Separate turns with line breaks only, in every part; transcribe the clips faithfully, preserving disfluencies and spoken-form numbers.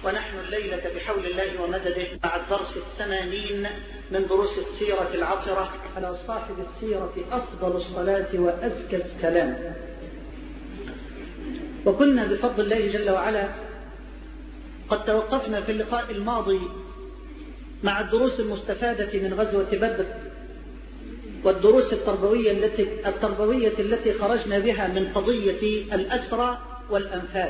ونحن الليلة بحول الله ومدده مع الدرس الثمانين من دروس السيرة العطرة على صاحب السيرة أفضل الصلاة وأزكى السلام. وكنا بفضل الله جل وعلا قد توقفنا في اللقاء الماضي مع الدروس المستفادة من غزوة بدر والدروس التربوية التي التربوية التي خرجنا بها من قضية الأسرى والأنفال.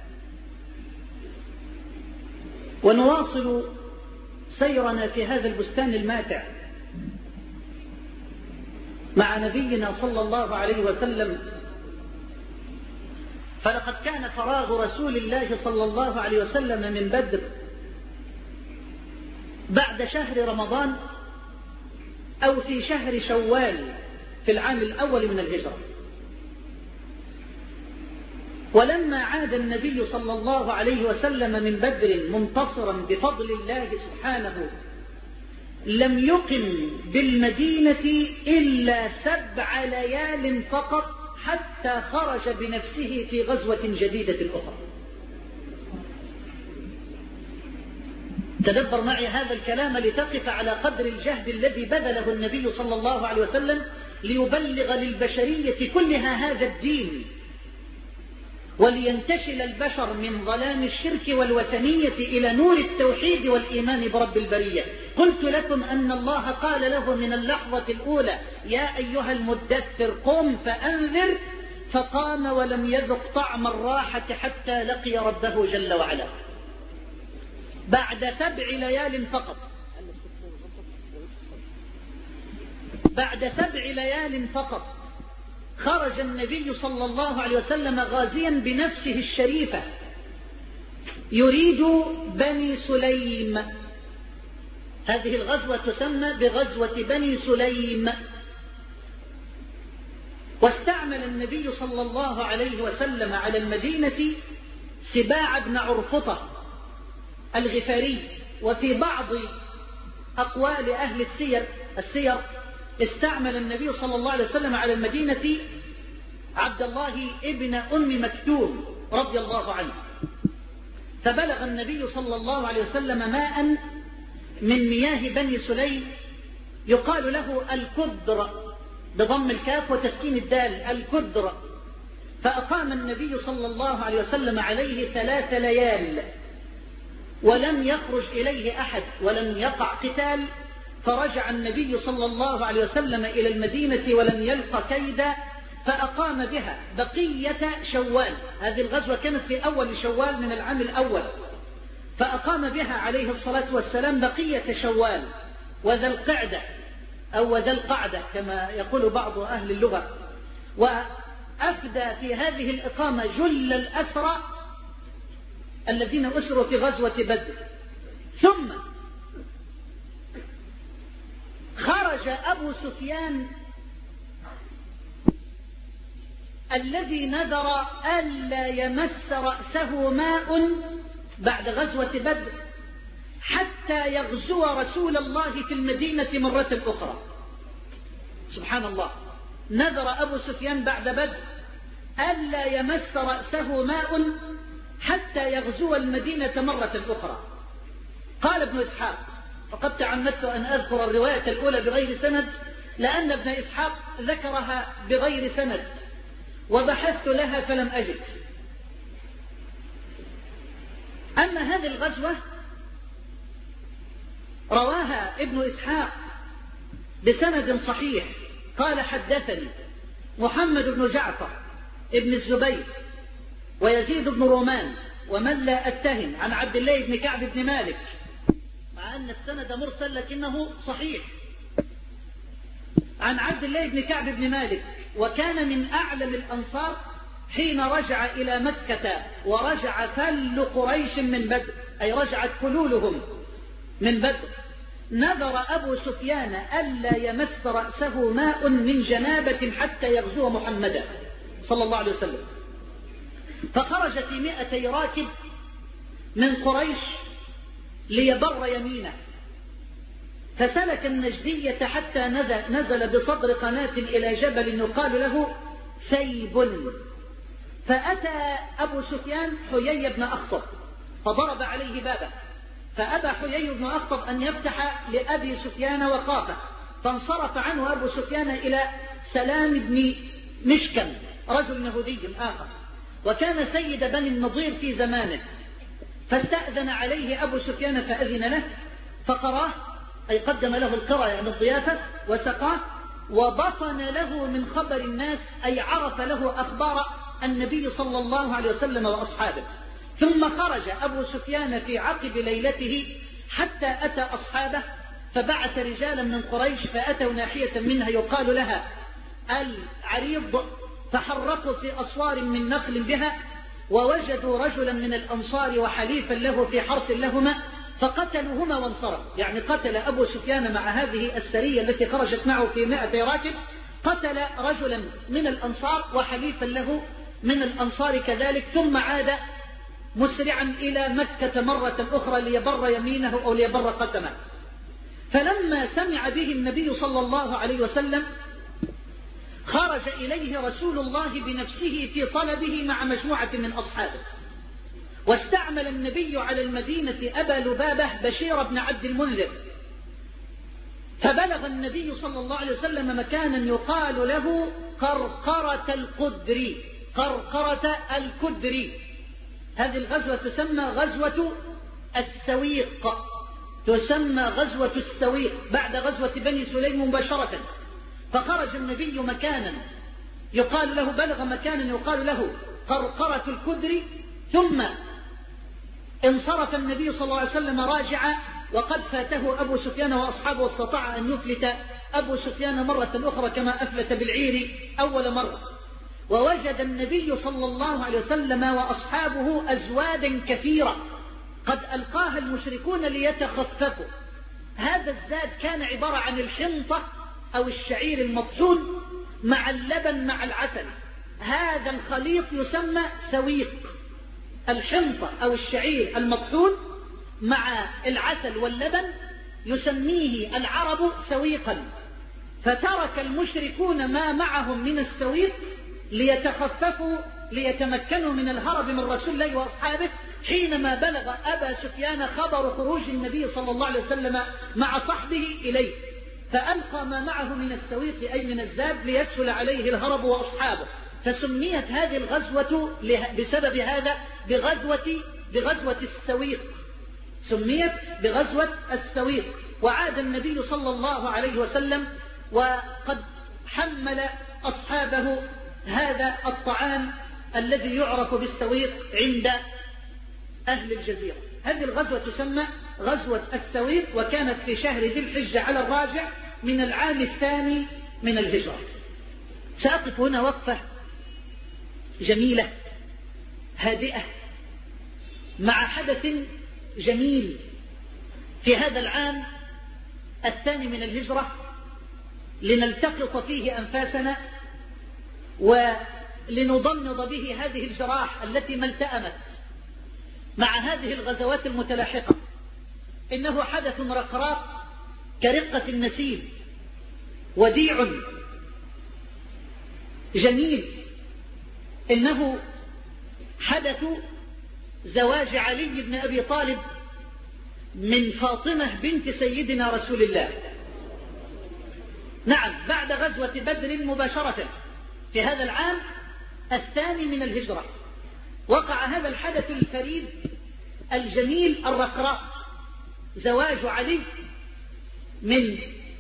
ونواصل سيرنا في هذا البستان الماتع مع نبينا صلى الله عليه وسلم، فلقد كان فراغ رسول الله صلى الله عليه وسلم من بدر بعد شهر رمضان أو في شهر شوال في العام الأول من الهجرة. ولما عاد النبي صلى الله عليه وسلم من بدر منتصرا بفضل الله سبحانه لم يقم بالمدينة إلا سبع ليال فقط حتى خرج بنفسه في غزوة جديدة أخرى. تدبر معي هذا الكلام لتقف على قدر الجهد الذي بذله النبي صلى الله عليه وسلم ليبلغ للبشرية كلها هذا الدين، ولينتشل البشر من ظلام الشرك والوثنية إلى نور التوحيد والإيمان برب البرية. قلت لكم أن الله قال له من اللحظة الأولى: يا أيها المدثر قم فأنذر، فقام ولم يذق طعم الراحة حتى لقي ربه جل وعلا. بعد سبع ليال فقط بعد سبع ليال فقط خرج النبي صلى الله عليه وسلم غازيا بنفسه الشريفة يريد بني سليم. هذه الغزوة تسمى بغزوة بني سليم. واستعمل النبي صلى الله عليه وسلم على المدينة سباع بن عرفطة الغفاري. وفي بعض أقوال أهل السير السير استعمل النبي صلى الله عليه وسلم على المدينة عبد الله ابن أم مكتوم رضي الله عنه. فبلغ النبي صلى الله عليه وسلم ماء من مياه بني سليم يقال له الكدر بضم الكاف وتسكين الدال، الكدر. فأقام النبي صلى الله عليه وسلم عليه ثلاث ليال ولم يخرج إليه أحد ولم يقع قتال. فرجع النبي صلى الله عليه وسلم إلى المدينة ولم يلق كيدا، فأقام بها بقية شوال. هذه الغزوة كانت في أول شوال من العام الأول، فأقام بها عليه الصلاة والسلام بقية شوال وذا القعدة أو ذا القعدة كما يقول بعض أهل اللغة. وأفدى في هذه الإقامة جل الأسرى الذين أسروا في غزوة بدر. ثم خرج أبو سفيان الذي نذر ألا يمس رأسه ماء بعد غزوة بدر حتى يغزو رسول الله في المدينة مرة أخرى. سبحان الله، نذر أبو سفيان بعد بدر ألا يمس رأسه ماء حتى يغزو المدينة مرة أخرى. قال ابن إسحاق، فقد تعمدت أن أذكر الرواية الأولى بغير سند لأن ابن إسحاق ذكرها بغير سند وبحثت لها فلم أجد. أما هذه الغزوة رواها ابن إسحاق بسند صحيح. قال: حدثني محمد بن جعفر ابن الزبير ويزيد بن رومان ومن لا أتهم عن عبد الله بن كعب بن مالك، مع أن السند مرسل لكنه صحيح، عن عبد الله بن كعب بن مالك، وكان من أعلم الأنصار حين رجع إلى مكة ورجع كل قريش من بدر، أي رجعت كلولهم من بدر. نذر أبو سفيان ألا يمس رأسه ماء من جنابة حتى يغزو محمدا صلى الله عليه وسلم. فخرج في مئتي راكب من قريش ليبر يمينه، فسلك النجدية حتى نزل بصدر قناة إلى جبل يقال له ثيب. فأتى أبو سفيان حيي بن أخطب فضرب عليه بابه، فأبى حيي بن أخطب أن يفتح لأبي سفيان وخافه، فانصرف عنه أبو سفيان إلى سلام بن مشكم رجل يهودي آخر، وكان سيد بني النضير في زمانه، فاستأذن عليه أبو سفيان فأذن له فقراه، أي قدم له القرى يعني الضيافة وسقاه، وبطن له من خبر الناس، أي عرف له أخبار النبي صلى الله عليه وسلم وأصحابه. ثم خرج أبو سفيان في عقب ليلته حتى أتى أصحابه، فبعث رجالا من قريش فأتوا ناحية منها يقال لها العريض، فحرقوا في أسوار من نخل بها، ووجدوا رجلا من الأنصار وحليفا له في حرث لهما فقتلوهما وانصرفوا. يعني قتل أبو سفيان مع هذه السرية التي خرجت معه في مائة راكب، قتل رجلا من الأنصار وحليفا له من الأنصار كذلك، ثم عاد مسرعا إلى مكة مرة أخرى ليبر يمينه أو ليبر قسمه. فلما سمع به النبي صلى الله عليه وسلم خرج إليه رسول الله بنفسه في طلبه مع مجموعة من أصحابه، واستعمل النبي على المدينة أبا لبابة بشير بن عبد المنذر، فبلغ النبي صلى الله عليه وسلم مكانا يقال له قرقرة القدري. قرقرة القدري هذه الغزوة تسمى غزوة السويق، تسمى غزوة السويق بعد غزوة بني سليم مباشرة. فخرج النبي مكانا يقال له بلغ مكانا يقال له قرقرة القدري، ثم انصرف النبي صلى الله عليه وسلم راجعا، وقد فاته أبو سفيان وأصحابه، واستطاع أن يفلت أبو سفيان مرة أخرى كما أفلت بالعير أول مرة. ووجد النبي صلى الله عليه وسلم وأصحابه أزوادا كثيرة قد ألقاها المشركون ليتخففوا. هذا الزاد كان عبارة عن الحنطة أو الشعير المطحون مع اللبن مع العسل، هذا الخليط يسمى سويق. الحنطة أو الشعير المطحون مع العسل واللبن يسميه العرب سويقا. فترك المشركون ما معهم من السويق ليتخففوا ليتمكنوا من الهرب من رسول الله وأصحابه، حينما بلغ أبا سفيان خبر خروج النبي صلى الله عليه وسلم مع صحبه إليه، فألقى ما معه من السويق أي من الزاد ليسهل عليه الهرب وأصحابه. فسميت هذه الغزوة بسبب هذا بغزوة, بغزوة السويق، سميت بغزوة السويق. وعاد النبي صلى الله عليه وسلم وقد حمل أصحابه هذا الطعام الذي يعرف بالسويق عند أهل الجزيرة. هذه الغزوة تسمى غزوة السويق، وكانت في شهر ذي الحجة على الراجع من العام الثاني من الهجرة. سأقف هنا وقفة جميلة هادئة مع حدث جميل في هذا العام الثاني من الهجرة، لنلتقط فيه أنفاسنا ولنضمد به هذه الجراح التي ما التأمت مع هذه الغزوات المتلاحقة. إنه حدث رقراق كرقة النسيم، وديع جميل. إنه حدث زواج علي بن أبي طالب من فاطمة بنت سيدنا رسول الله. نعم، بعد غزوة بدر مباشرة في هذا العام الثاني من الهجرة وقع هذا الحدث الفريد الجميل الرقراق، زواج علي من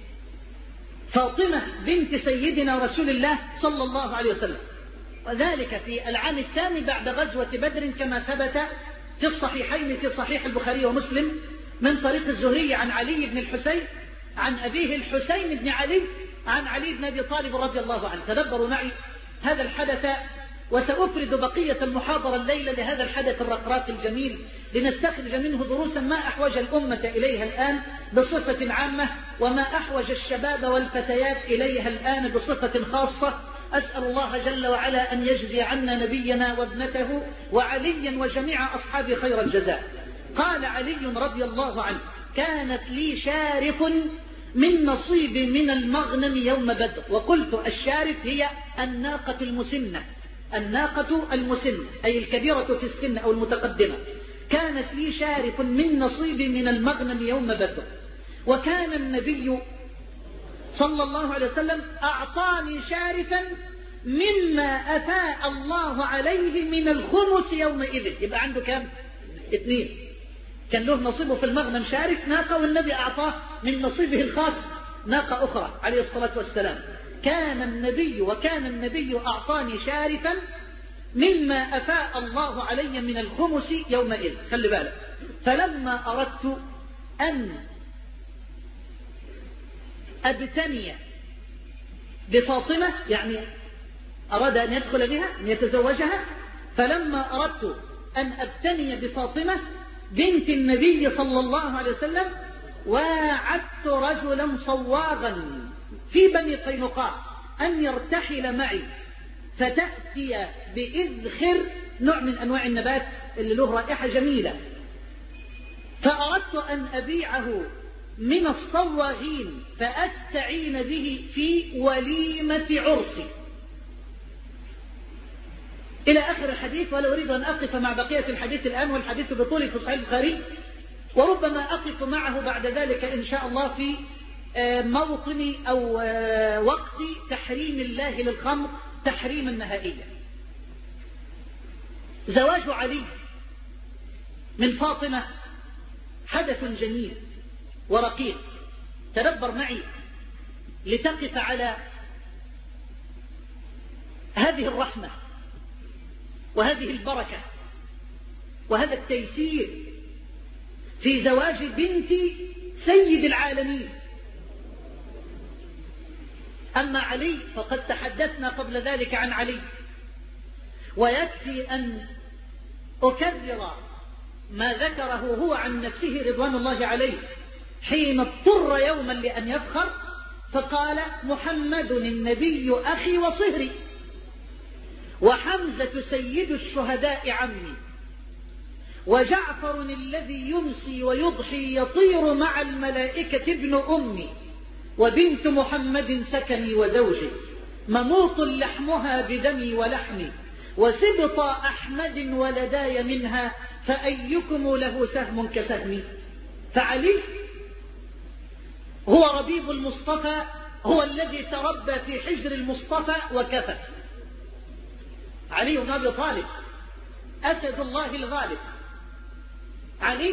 فاطمة بنت سيدنا رسول الله صلى الله عليه وسلم، وذلك في العام الثاني بعد غزوة بدر كما ثبت في الصحيحين في صحيح البخاري ومسلم من طريق الزهري عن علي بن الحسين عن أبيه الحسين بن علي عن علي بن أبي طالب رضي الله عنه. تدبروا معي هذا الحدث، وسأفرد بقية المحاضرة الليلة لهذا الحدث الرقراق الجميل لنستخرج منه دروسا ما أحوج الأمة إليها الآن بصفة عامة، وما أحوج الشباب والفتيات إليها الآن بصفة خاصة. أسأل الله جل وعلا أن يجزي عنا نبينا وابنته وعليا وجميع أصحاب خير الجزاء. قال علي رضي الله عنه: كانت لي شارف من نصيب من المغنم يوم بدر. وقلت الشارف هي الناقة المسنة، الناقة المسنة أي الكبيرة في السن أو المتقدمة. كانت لي شارف من نصيبي من المغنم يوم بدر، وكان النبي صلى الله عليه وسلم أعطاني شارفا مما أفاء الله عليه من الخمس يومئذ. يبقى عنده كم؟ اثنين. كان له نصيبه في المغنم شارف ناقة، والنبي أعطاه من نصيبه الخاص ناقة أخرى عليه الصلاة والسلام. كان النبي وكان النبي أعطاني شارفا مما أفاء الله علي من الخمس يومئذ. خلي بالك. فلما أردت أن أبتني بفاطمة، يعني أراد أن يدخل بها أن يتزوجها، فلما أردت أن أبتني بفاطمة بنت النبي صلى الله عليه وسلم واعدت رجلا صواغا في بني قينقاع أن يرتحل معي فتأتي بإذخر، نوع من أنواع النبات اللي له رائحة جميلة، فأردت أن أبيعه من الصواغين فأستعين به في وليمة عرسي، إلى آخر الحديث. ولا أريد أن أقف مع بقية الحديث الآن، والحديث بطول في صحيح البخاري، وربما أقف معه بعد ذلك إن شاء الله في موطن أو وقت تحريم الله للخمر تحريما نهائيا. زواج علي من فاطمة حدث جميل ورقيق. تدبر معي لتقف على هذه الرحمة وهذه البركة وهذا التيسير في زواج بنت سيد العالمين. أما علي فقد تحدثنا قبل ذلك عن علي، ويكفي أن أكرر ما ذكره هو عن نفسه رضوان الله عليه حين اضطر يوما لأن يفخر فقال: محمد النبي أخي وصهري، وحمزة سيد الشهداء عمي، وجعفر الذي يمسي ويضحي يطير مع الملائكة ابن أمي، وبنت محمد سكني وزوجي، مموط لحمها بدمي ولحمي، وسبط أحمد ولداي منها، فأيكم له سهم كسهمي. فعلي هو ربيب المصطفى، هو الذي تربى في حجر المصطفى وكفى. علي بن أبي طالب أسد الله الغالب، علي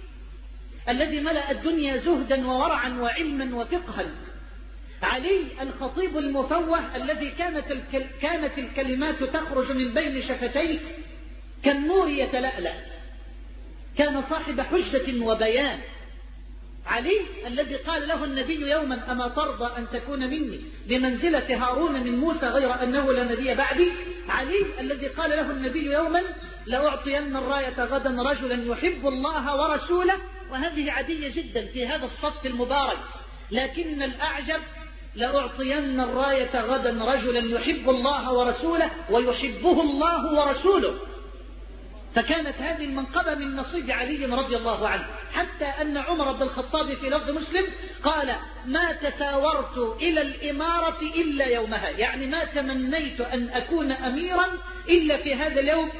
الذي ملأ الدنيا زهدا وورعا وعلما وفقها، علي الخطيب المفوه الذي كانت كانت الكلمات تخرج من بين شفتيه كالنور يتلألأ، كان صاحب حجة وبيان. علي الذي قال له النبي يوما: أما ترضى أن تكون مني بمنزلة هارون من موسى غير أنه لا نبي بعدي. علي الذي قال له النبي يوما: لأعطين الراية غدا رجلا يحب الله ورسوله. وهذه عادية جدا في هذا الصف المبارك، لكن الأعجب: لأعطين الراية غدا رجلا يحب الله ورسوله ويحبه الله ورسوله. فكانت هذه المنقبة من نصيب علي رضي الله عنه، حتى أن عمر بن الخطاب في لفظ مسلم قال: ما تساورت إلى الإمارة إلا يومها، يعني ما تمنيت أن أكون أميرا إلا في هذا اليوم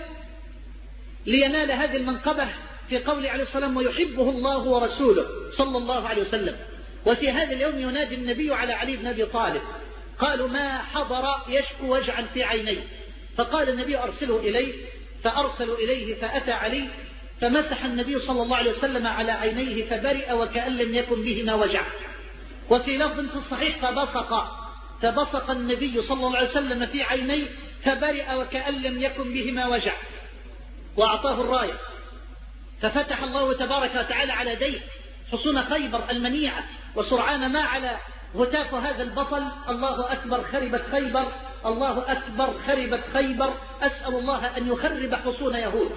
لينال هذه المنقبة، في قول عليه السلام: ويحبه الله ورسوله صلى الله عليه وسلم. وفي هذا اليوم ينادي النبي على علي بن أبي طالب. قالوا: ما حضر يشكو وجعا في عينيه، فقال النبي: أرسله إليه. فأرسلوا إليه فأتى علي، فمسح النبي صلى الله عليه وسلم على عينيه فبرئ وكأن لم يكن بهما وجع. وفي لفظ في الصحيح: فبصق فبصق النبي صلى الله عليه وسلم في عينيه فبرئ وكأن لم يكن بهما وجع، وأعطاه الراية. ففتح الله تبارك وتعالى على يديه حصون خيبر المنيعة، وسرعان ما على هتاف هذا البطل: الله أكبر خربت خيبر، الله أكبر خربت خيبر، أسأل الله أن يخرب حصون يهود.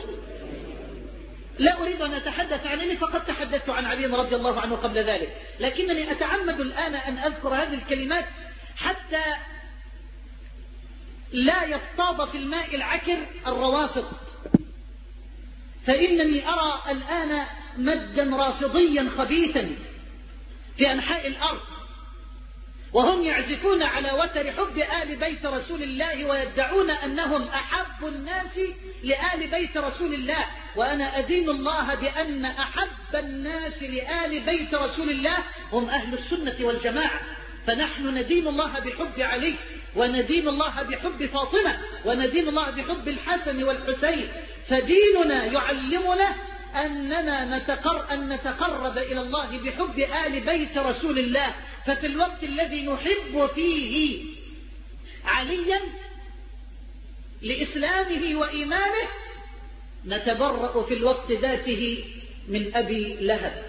لا أريد أن أتحدث عن علي، فقد تحدثت عن علي رضي الله عنه قبل ذلك، لكنني أتعمد الآن أن أذكر هذه الكلمات حتى لا يصطاد في الماء العكر الروافض. فإنني أرى الآن مدا رافضيا خبيثا في أنحاء الأرض، وهم يعزفون على وتر حب آل بيت رسول الله ويدعون أنهم أحب الناس لآل بيت رسول الله، وأنا أدين الله بأن أحب الناس لآل بيت رسول الله هم أهل السنة والجماعة. فنحن ندين الله بحب علي، وندين الله بحب فاطمة، وندين الله بحب الحسن والحسين. فديننا يعلمنا أننا نتقر أن نتقرب إلى الله بحب آل بيت رسول الله. ففي الوقت الذي نحب فيه عليا لإسلامه وإيمانه نتبرأ في الوقت ذاته من أبي لهب.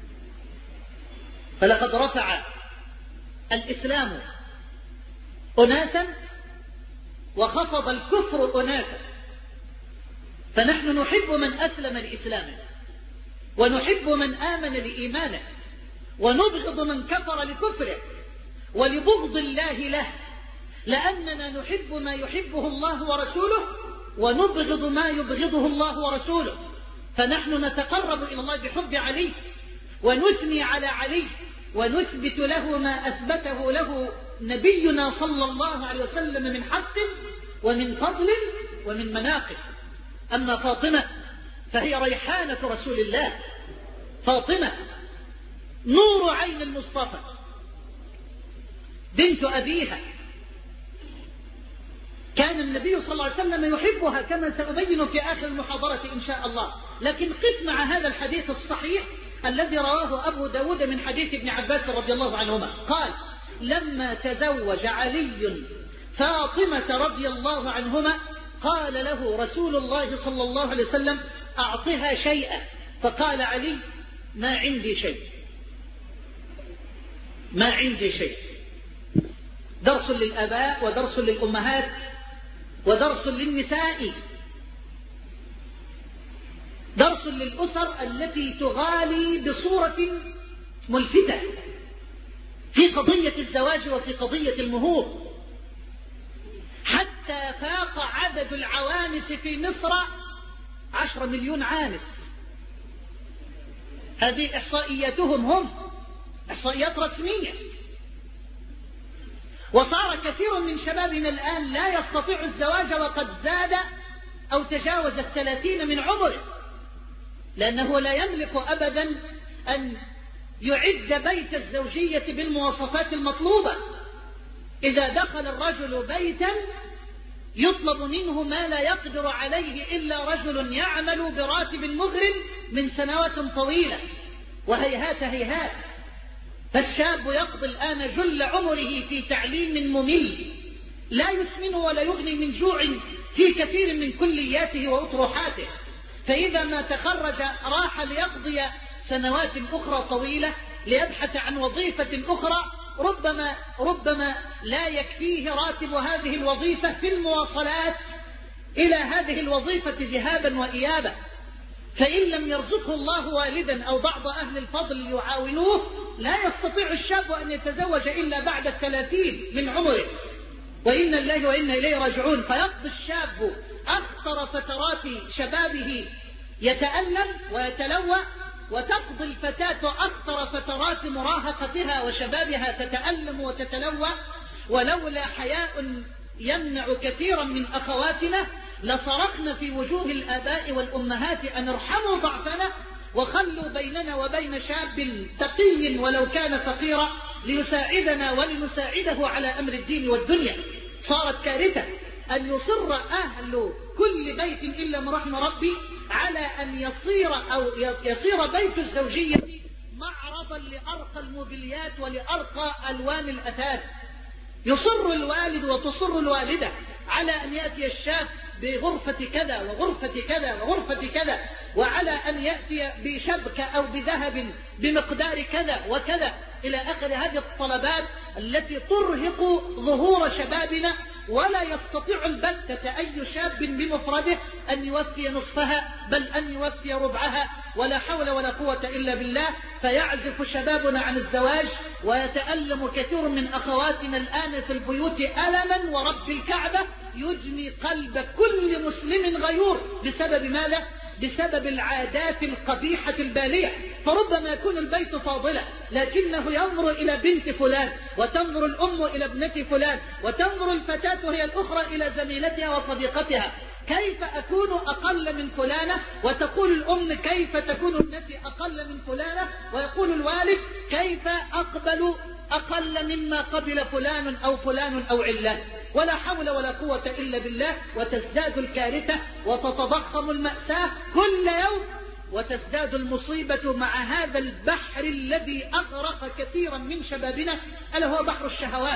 فلقد رفع الإسلام أناسا وخفض الكفر أناسا، فنحن نحب من أسلم لإسلامه، ونحب من آمن لإيمانه، ونبغض من كفر لكفره ولبغض الله له، لأننا نحب ما يحبه الله ورسوله ونبغض ما يبغضه الله ورسوله. فنحن نتقرب إلى الله بحب علي، ونثني على علي، ونثبت له ما أثبته له نبينا صلى الله عليه وسلم من حق ومن فضل ومن مناقب. أما فاطمة فهي ريحانة رسول الله، فاطمة نور عين المصطفى بنت أبيها، كان النبي صلى الله عليه وسلم يحبها كما سأبين في آخر المحاضرة إن شاء الله. لكن قف مع هذا الحديث الصحيح الذي رواه أبو داود من حديث ابن عباس رضي الله عنهما قال: لما تزوج علي فاطمة رضي الله عنهما قال له رسول الله صلى الله عليه وسلم: أعطها شيئا. فقال علي: ما عندي شيء، ما عندي شيء. درس للآباء ودرس للأمهات ودرس للنساء، درس للأسر التي تغالي بصورة ملفتة في قضية الزواج وفي قضية المهور، حتى فاق عدد العوانس في مصر عشر مليون عانس. هذه إحصائياتهم هم، إحصائيات رسمية. وصار كثير من شبابنا الآن لا يستطيع الزواج وقد زاد أو تجاوز الثلاثين من عمره، لأنه لا يملك أبدا أن يعد بيت الزوجية بالمواصفات المطلوبة. إذا دخل الرجل بيتا يطلب منه ما لا يقدر عليه إلا رجل يعمل براتب مغرم من سنوات طويلة، وهيهات هيهات. فالشاب يقضي الآن جل عمره في تعليم ممل لا يسمن ولا يغني من جوع في كثير من كلياته وأطروحاته. فإذا ما تخرج راح ليقضي سنوات أخرى طويلة ليبحث عن وظيفة أخرى، ربما ربما لا يكفيه راتب هذه الوظيفة في المواصلات إلى هذه الوظيفة ذهابا وإيابا. فإن لم يرزقه الله والدا أو بعض أهل الفضل يعاونوه لا يستطيع الشاب أن يتزوج إلا بعد الثلاثين من عمره، وإن الله وإنا إليه راجعون. فيقضي الشاب أخطر فترات شبابه يتألم ويتلوى، وتقضي الفتاة أخطر فترات مراهقتها وشبابها تتألم وتتلوى. ولولا حياء يمنع كثيرا من أخواتنا لصرخنا في وجوه الآباء والأمهات أن ارحموا ضعفنا وخلوا بيننا وبين شاب تقي ولو كان فقيرا ليساعدنا ولنساعده على أمر الدين والدنيا. صارت كارثة أن يصر أهل كل بيت إلا من رحم ربي على أن يصير أو يصير بيت الزوجية معرضا لأرقى الموبيليات ولأرقى ألوان الأثاث. يصر الوالد وتصر الوالدة على أن يأتي الشاب بغرفة كذا وغرفة كذا وغرفة كذا، وعلى أن يأتي بشبكة أو بذهب بمقدار كذا وكذا إلى آخر هذه الطلبات التي ترهق ظهور شبابنا. ولا يستطيع البتة أي شاب بمفرده أن يوفي نصفها بل أن يوفي ربعها، ولا حول ولا قوة إلا بالله. فيعزف شبابنا عن الزواج، ويتألم كثير من أخواتنا الآن في البيوت ألما ورب الكعبة يجني قلب كل مسلم غيور. بسبب ماذا؟ بسبب العادات القبيحة البالية. فربما يكون البيت فاضلا لكنه ينظر إلى بنت فلان، وتنظر الأم إلى ابنة فلان، وتنظر الفتاة هي الأخرى إلى زميلتها وصديقتها. كيف أكون أقل من فلانة؟ وتقول الأم كيف تكون ابنتي أقل من فلانة؟ ويقول الوالد كيف أقبل أقل مما قبل فلان أو فلان أو علان؟ ولا حول ولا قوة إلا بالله. وتزداد الكارثة وتتضخم المأساة كل يوم، وتزداد المصيبة مع هذا البحر الذي أغرق كثيرا من شبابنا، ألا هو بحر الشهوات.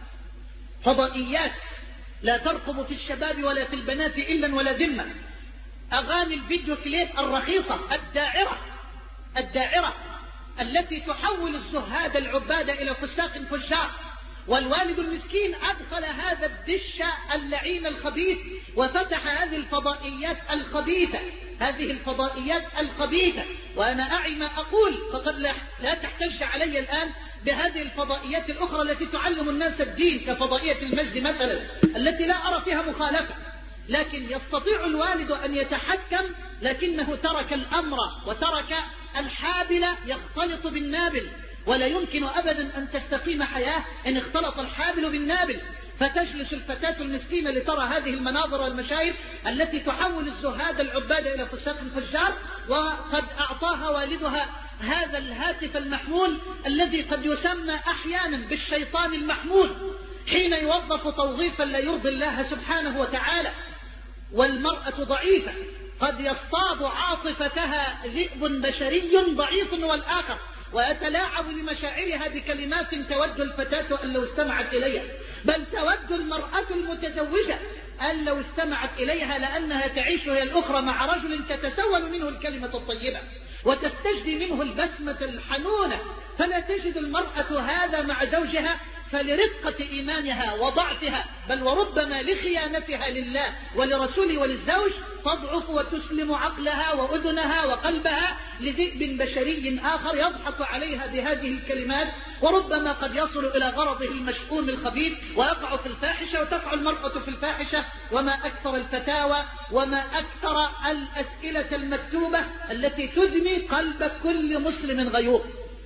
فضائيات لا ترقب في الشباب ولا في البنات إلا ولا ذمة. أغاني الفيديو كليب الرخيصة الداعرة الداعرة التي تحول الزهاد العباد إلى فساق فجار. والوالد المسكين أدخل هذا الدش اللعين الخبيث وفتح هذه الفضائيات الخبيثة هذه الفضائيات الخبيثة وأنا أعي ما أقول، فقد لا تحتج علي الآن بهذه الفضائيات الأخرى التي تعلم الناس الدين كفضائية المجد مثلا، التي لا أرى فيها مخالفة. لكن يستطيع الوالد أن يتحكم، لكنه ترك الأمر وترك الحابل يختلط بالنابل. ولا يمكن أبدا أن تستقيم حياة إن اختلط الحابل بالنابل. فتجلس الفتاة المسكينة لترى هذه المناظر والمشاهد التي تحول الزهاد العباد إلى فساق فجار، وقد أعطاها والدها هذا الهاتف المحمول الذي قد يسمى أحيانا بالشيطان المحمول حين يوظف توظيفا لا يرضي الله سبحانه وتعالى. والمرأة ضعيفة قد يصطاد عاطفتها ذئب بشري ضعيف والآخر، ويتلاعب بمشاعرها بكلمات تود الفتاة أن لو استمعت إليها، بل تود المرأة المتزوجة أن لو استمعت إليها، لأنها تعيش هي الأخرى مع رجل تتسول منه الكلمة الطيبة وتستجدي منه البسمة الحنونة. فلا تجد المرأة هذا مع زوجها، فلرقة إيمانها وضعفها بل وربما لخيانتها لله ولرسوله وللزوج تضعف وتسلم عقلها وأذنها وقلبها لذئب بشري آخر يضحك عليها بهذه الكلمات، وربما قد يصل إلى غرضه المشؤوم الخبيث ويقع في الفاحشة وتقع المرأة في الفاحشة. وما أكثر الفتاوى وما أكثر الأسئلة المكتوبة التي تدمي قلب كل مسلم غيور.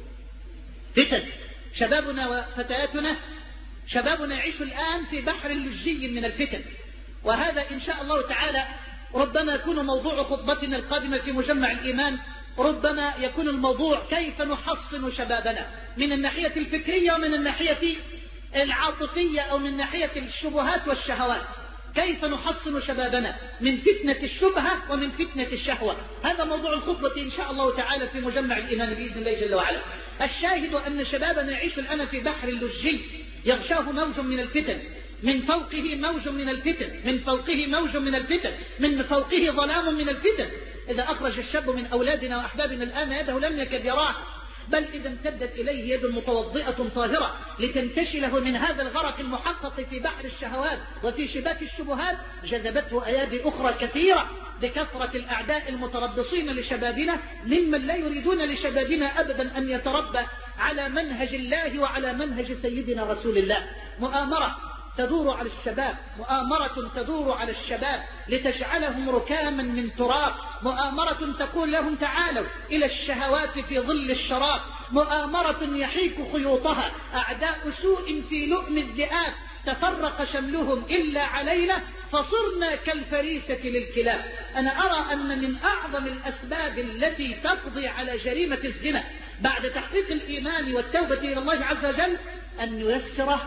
فتن شبابنا وفتياتنا شبابنا يعيش الآن في بحر لجي من الفتن، وهذا إن شاء الله تعالى ربما يكون موضوع خطبتنا القادمة في مجمع الإيمان. ربما يكون الموضوع كيف نحصن شبابنا من الناحية الفكرية ومن الناحية العاطفية أو من ناحية الشبهات والشهوات. كيف نحصن شبابنا من فتنة الشبهة ومن فتنة الشهوة. هذا موضوع الخطبة إن شاء الله تعالى في مجمع الإيمان بإذن الله جل وعلا. الشاهد أن شبابنا يعيش الآن في بحر اللجي يغشاه موج من الفتن، من فوقه موج من الفتن، من فوقه موج من الفتن، من فوقه ظلام من الفتن. إذا أخرج الشاب من أولادنا وأحبابنا الآن يده لم يكد يراه، بل إذا امتدت إليه يد متوضئة طاهرة لتنتشله من هذا الغرق المحقق في بحر الشهوات وفي شباك الشبهات، جذبته أيادي أخرى كثيرة بكثرة الأعداء المتربصين لشبابنا ممن لا يريدون لشبابنا أبدا أن يتربى على منهج الله وعلى منهج سيدنا رسول الله. مؤامرة تدور على الشباب، مؤامرة تدور على الشباب لتجعلهم ركاما من تراب، مؤامرة تقول لهم تعالوا إلى الشهوات في ظل الشراب، مؤامرة يحيك خيوطها أعداء سوء في لؤم الذئاب، تفرق شملهم إلا علينا فصرنا كالفريسة للكلاب. أنا أرى أن من أعظم الأسباب التي تقضي على جريمة الزنا بعد تحقيق الإيمان والتوبة إلى الله عز وجل أن ييسر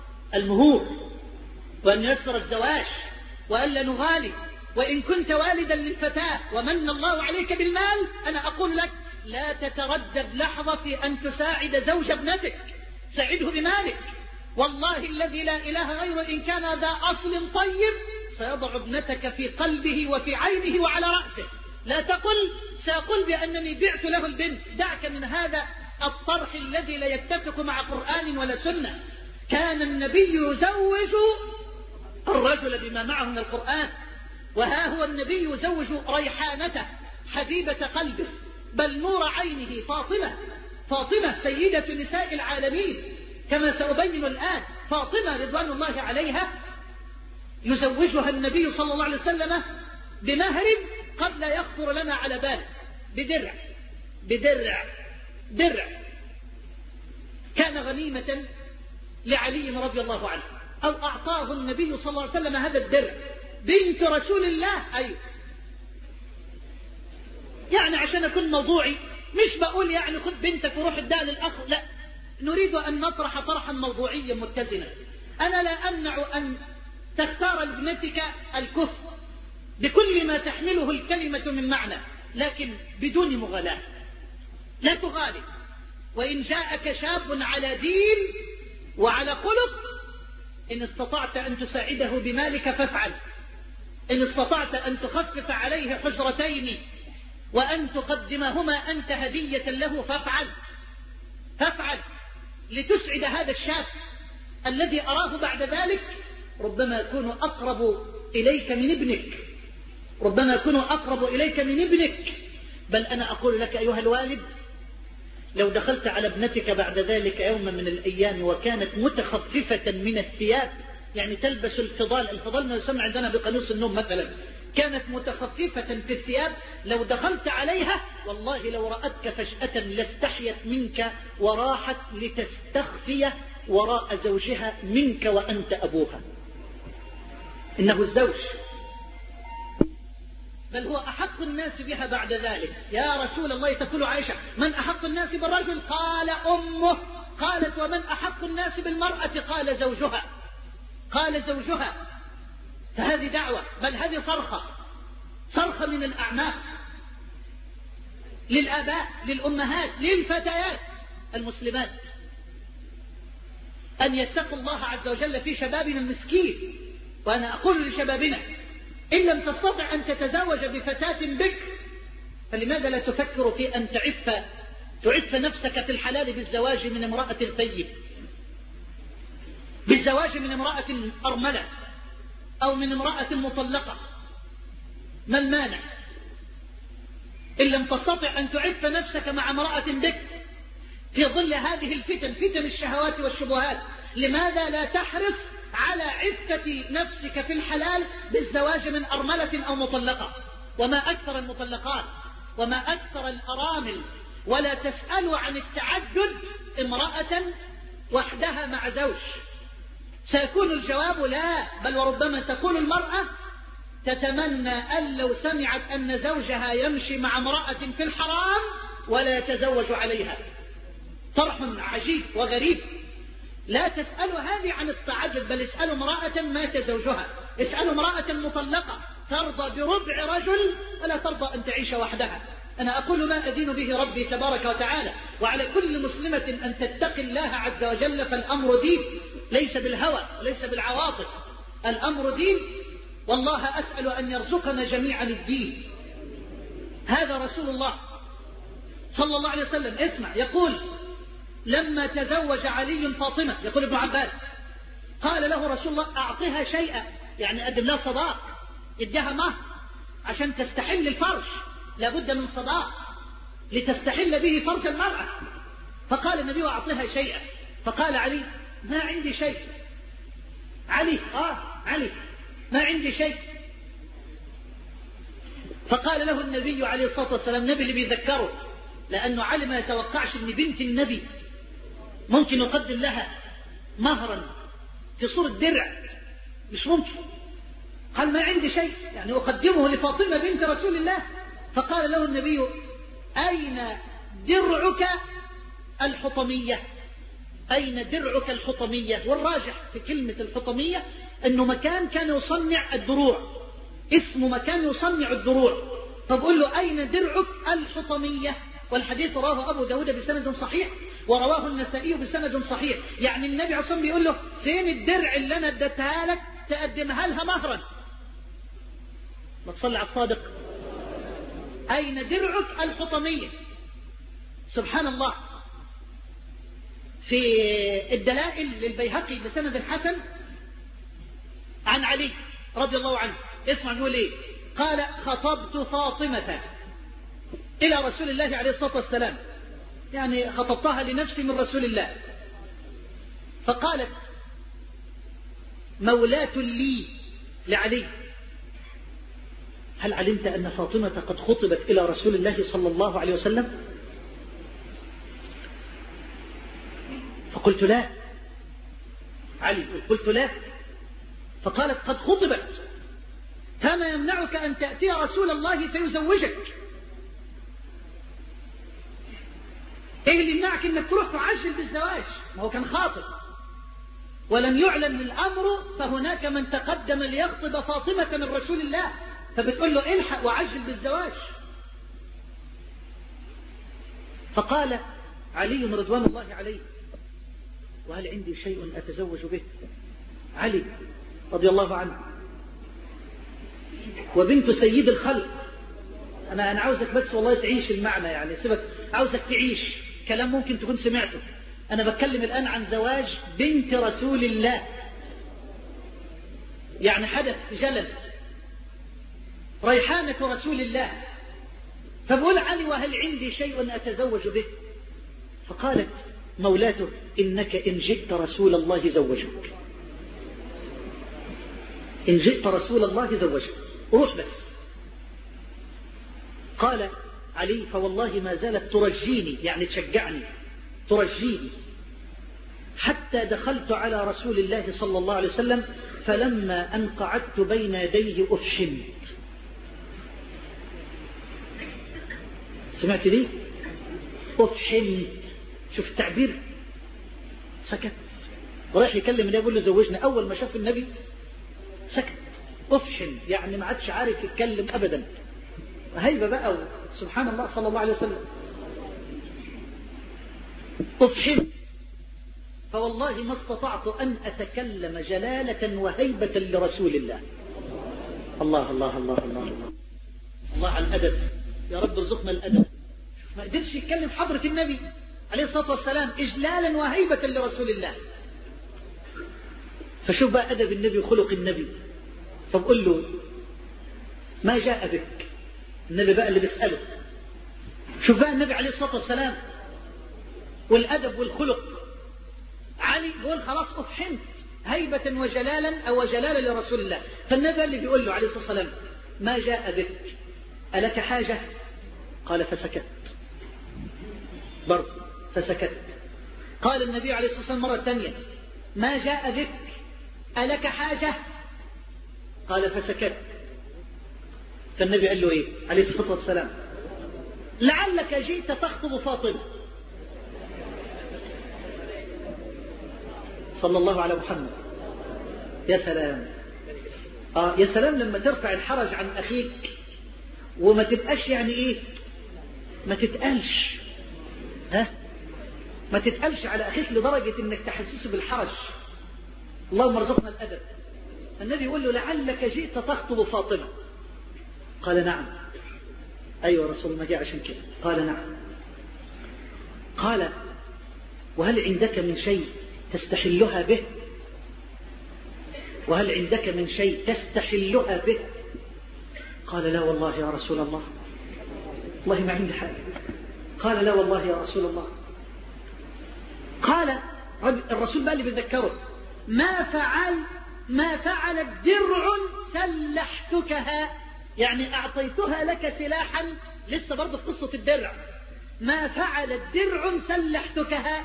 المهور وأن ييسر الزواج وألا نغالي. وإن كنت والدا للفتاة ومن الله عليك بالمال، أنا أقول لك لا تتردد لحظة في أن تساعد زوج ابنتك، ساعده بمالك. والله الذي لا إله غيره إن كان ذا أصل طيب سيضع ابنتك في قلبه وفي عينه وعلى رأسه. لا تقل سأقول بأنني بعت له البنت، دعك من هذا الطرح الذي لا يتفق مع قرآن ولا سنة. كان النبي يزوج الرجل بما معه من القرآن، وها هو النبي يزوج ريحانته حبيبة قلبه بل نور عينه فاطمة، فاطمة سيدة نساء العالمين كما سأبين الآن. فاطمة رضوان الله عليها يزوجها النبي صلى الله عليه وسلم بمهر قد لا يخطر لنا على بال، بدرع بدرع درع كان غنيمة لعلي رضي الله عنه، أو أعطاه النبي صلى الله عليه وسلم هذا الدرع بنت رسول الله. أيوه يعني عشان أكون موضوعي مش بقول يعني خذ بنتك وروح ادها للأخ، لا، نريد أن نطرح طرحا موضوعيا متزنا. أنا لا أمنع أن تختار لابنتك الكفر بكل ما تحمله الكلمة من معنى، لكن بدون مغالاة، لا تغالي. وإن جاءك شاب على دين وعلى خلق إن استطعت أن تساعده بمالك فافعل، إن استطعت أن تخفف عليه حجرتين وأن تقدمهما أنت هدية له فافعل فافعل لتسعد هذا الشاب الذي أراه بعد ذلك ربما يكون أقرب إليك من ابنك، ربما يكون أقرب إليك من ابنك. بل أنا أقول لك أيها الوالد، لو دخلت على ابنتك بعد ذلك يوما من الأيام وكانت متخففة من الثياب، يعني تلبس الفضال، الفضال ما يسمى عندنا بقميص النوم مثلا، كانت متخففة في الثياب، لو دخلت عليها والله لو رأتك فجأة لاستحيت منك وراحت لتستخفي وراء زوجها منك وأنت أبوها. إنه الزوج، بل هو أحق الناس بها بعد ذلك. يا رسول الله، تقول عائشة من أحق الناس بالرجل؟ قال أمه. قالت ومن أحق الناس بالمرأة؟ قال زوجها. قال زوجها. فهذه دعوة، بل هذه صرخة، صرخة من الأعماق للآباء، للأمهات، للفتيات المسلمات أن يتقوا الله عز وجل في شبابنا المسكين. وأنا أقول لشبابنا إن لم تستطع أن تتزوج بفتاة بكر فلماذا لا تفكر في أن تعف تعف نفسك في الحلال بالزواج من امرأة طيب، بالزواج من امرأة أرملة أو من امرأة مطلقة؟ ما المانع؟ إن لم تستطع أن تعف نفسك مع امرأة بكر في ظل هذه الفتن، فتن الشهوات والشبهات، لماذا لا تحرص على عفة نفسك في الحلال بالزواج من أرملة أو مطلقة؟ وما أكثر المطلقات وما أكثر الأرامل. ولا تسأل عن التعدد امرأة وحدها مع زوج، سيكون الجواب لا، بل وربما تكون المرأة تتمنى أن لو سمعت أن زوجها يمشي مع امرأة في الحرام ولا يتزوج عليها. طرح عجيب وغريب. لا تسألوا هذه عن التعدد، بل اسألوا امرأة مات زوجها، اسألوا امرأة مطلقة ترضى بربع رجل ولا ترضى أن تعيش وحدها. أنا أقول ما أدين به ربي تبارك وتعالى، وعلى كل مسلمة أن تتقي الله عز وجل، فالأمر دين ليس بالهوى وليس بالعواطف، الأمر دين. والله أسأل أن يرزقنا جميعا الدين. هذا رسول الله صلى الله عليه وسلم اسمع يقول لما تزوج علي فاطمة، يقول ابن عباس قال له رسول الله أعطها شيئا، يعني أقدم لها صداق، ادها مهر عشان تستحل الفرج، لابد من صداق لتستحل به فرج المرأة. فقال النبي أعطها شيئا، فقال علي ما عندي شيء. علي آه علي ما عندي شيء. فقال له النبي عليه الصلاة والسلام، النبي اللي بيذكره، لأنه علي ما يتوقعش أن بنت النبي ممكن يقدم لها مهرا في صورة درع، مش ممكن. قال ما عندي شيء، يعني أقدمه لفاطمة بنت رسول الله. فقال له النبي أين درعك الحطمية؟ أين درعك الحطمية؟ والراجح في كلمة الحطمية أنه مكان كان يصنع الدروع، اسمه مكان يصنع الدروع. فقل له أين درعك الحطمية؟ والحديث رواه أبو داود بسند صحيح ورواه النسائي بسند صحيح. يعني النبي عليه الصلاة والسلام بيقول له فين الدرع اللي أنا اديتها لك تقدمها لها مهرا؟ ما تصلي على الصادق. أين درعك الحطمية؟ سبحان الله. في الدلائل للبيهقي بسند حسن عن علي رضي الله عنه، اسمع نقول ايه. قال خطبت فاطمة إلى رسول الله عليه الصلاة والسلام، يعني خطبتها لنفسي من رسول الله. فقالت مولاة لي لعلي، هل علمت أن فاطمة قد خطبت إلى رسول الله صلى الله عليه وسلم؟ فقلت لا. علي قلت لا. فقالت قد خطبت، فما يمنعك أن تأتي رسول الله فيزوجك؟ ايه اللي يمنعك انك تروح تعجل بالزواج؟ ما هو كان خاطب ولم يعلن الأمر، فهناك من تقدم ليخطب فاطمة من رسول الله، فبتقول له الحق وعجل بالزواج. فقال علي رضوان الله عليه: وهل عندي شيء أتزوج به؟ علي رضي الله عنه وبنت سيد الخلق. أنا أنا عاوزك بس والله تعيش المعنى، يعني سيبك، عاوزك تعيش كلام ممكن تكون سمعته. أنا بتكلم الآن عن زواج بنت رسول الله، يعني حدث جلل، ريحانة رسول الله. فبقول علي: وهل عندي شيء أتزوج به؟ فقالت مولاته: إنك إن جئت رسول الله زوجك، إن جئت رسول الله زوجك، روح بس. قال علي: فوالله ما زالت ترجيني، يعني تشجعني، ترجيني، حتى دخلت على رسول الله صلى الله عليه وسلم، فلما أن قعدت بين يديه أفحمت. سمعت لي؟ أفحمت. شوف التعبير، سكت. ورايح يكلم النبي يقول له زوجنا، أول ما شاف النبي سكت. أفحم يعني ما عادش عارف يتكلم أبدا، هيبة بقى، سبحان الله صلى الله عليه وسلم. أفحم، فوالله ما استطعت أن أتكلم جلالة وهيبة لرسول الله. الله الله الله الله الله الله على الأدب، يا رب ارزقنا الأدب. ما قدرش يتكلم حضرة النبي عليه الصلاة والسلام إجلالا وهيبة لرسول الله. فشوف بقى أدب النبي وخلق النبي. فبقول له: ما جاء بك؟ النبي بقى اللي بيسأله. شوف بقى النبي عليه الصلاة والسلام والأدب والخلق. علي يقول: خلاص أفحمت، هيبة وجلالا أو جلالا لرسول الله. فالنبي اللي بيقول له عليه الصلاة والسلام: ما جاء بك؟ ألك حاجة؟ قال: فسكت. برضه فسكت. قال النبي عليه الصلاة والسلام مرة ثانية: ما جاء بك؟ ألك حاجة؟ قال: فسكت. فالنبي قال له إيه عليه الصلاة والسلام؟ لعلك جئت تخطب فاطمة. صلى الله على محمد. يا سلام، آه يا سلام لما ترفع الحرج عن أخيك وما تبقاش يعني إيه، ما تتقلش، ها، ما تتقلش على أخيك لدرجة إنك تحسسه بالحرج. اللهم ارزقنا الأدب. النبي يقول له: لعلك جئت تخطب فاطمة. قال: نعم. أيوة رسول الله جاء عشان كده. قال: نعم. قال: وهل عندك من شيء تستحلها به؟ وهل عندك من شيء تستحلها به؟ قال: لا والله يا رسول الله، والله ما عندي حاجة. قال: لا والله يا رسول الله. قال الرسول بقى اللي بيذكره: ما فعل ما فعلت درع سلحتكها، يعني أعطيتها لك سلاحا. لسه برضه في قصة الدرع. ما فعلت درع سلحتكها.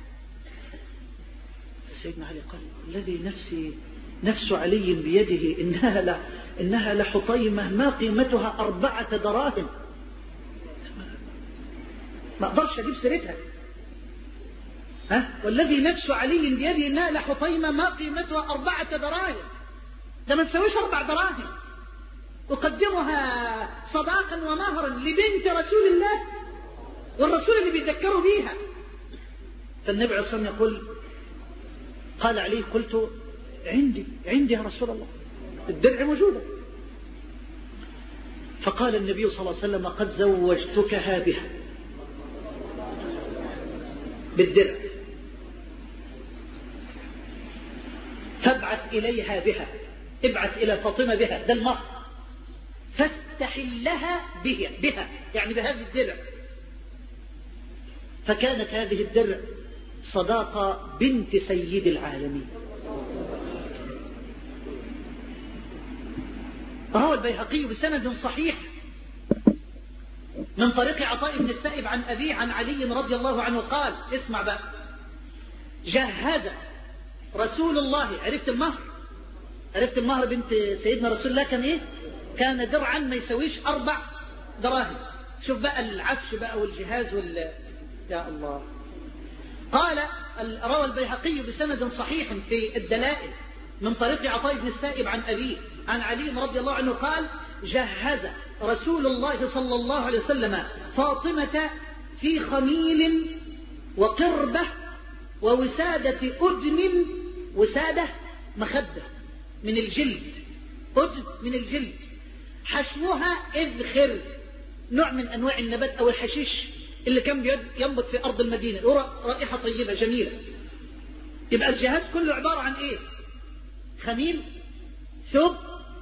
سيدنا علي قال: الذي نفسي نفس علي بيده إنها لا إنها لحطيمة ما قيمتها أربعة دراهم. ما أقدرش أجيب سيرتها. ها؟ والذي نفس علي بيده إنها لحطيمة ما قيمتها أربعة دراهم. ده ما تسويش أربع دراهم. أقدمها صداقا ومهرا لبنت رسول الله، والرسول اللي بيذكروا بيها. فالنبي عليه الصلاة والسلام يقول: قال عليه: قلت عندي عندي يا رسول الله، الدرع موجودة. فقال النبي صلى الله عليه وسلم: قد زوجتكها بها، بالدرع، فابعث إليها بها، ابعث إلى فاطمة بها، ده المهر، فاستحلها بها بها يعني بهذه الدرع. فكانت هذه الدرع صداقة بنت سيد العالمين. روى البيهقي بسند صحيح من طريق عطاء بن السائب عن أبيه عن علي رضي الله عنه قال، اسمع بقى، جهز رسول الله، عرفت المهر؟ عرفت المهر بنت سيدنا رسول الله كان ايه؟ كان درعا ما يسويش أربع دراهم. شوف بقى العفش بقى والجهاز وال يا الله. قال روى البيهقي بسند صحيح في الدلائل من طريق عطاء بن السائب عن أبيه عن علي رضي الله عنه قال، جهز رسول الله صلى الله عليه وسلم فاطمة في خميل وقربة ووسادة أدم، وسادة مخدة من الجلد، أدم من الجلد، حشوها إذخر، نوع من أنواع النبات أو الحشيش اللي كان ينبت في أرض المدينة، رائحة طيبة جميلة. يبقى الجهاز كله عبارة عن إيه؟ خميل، ثوب،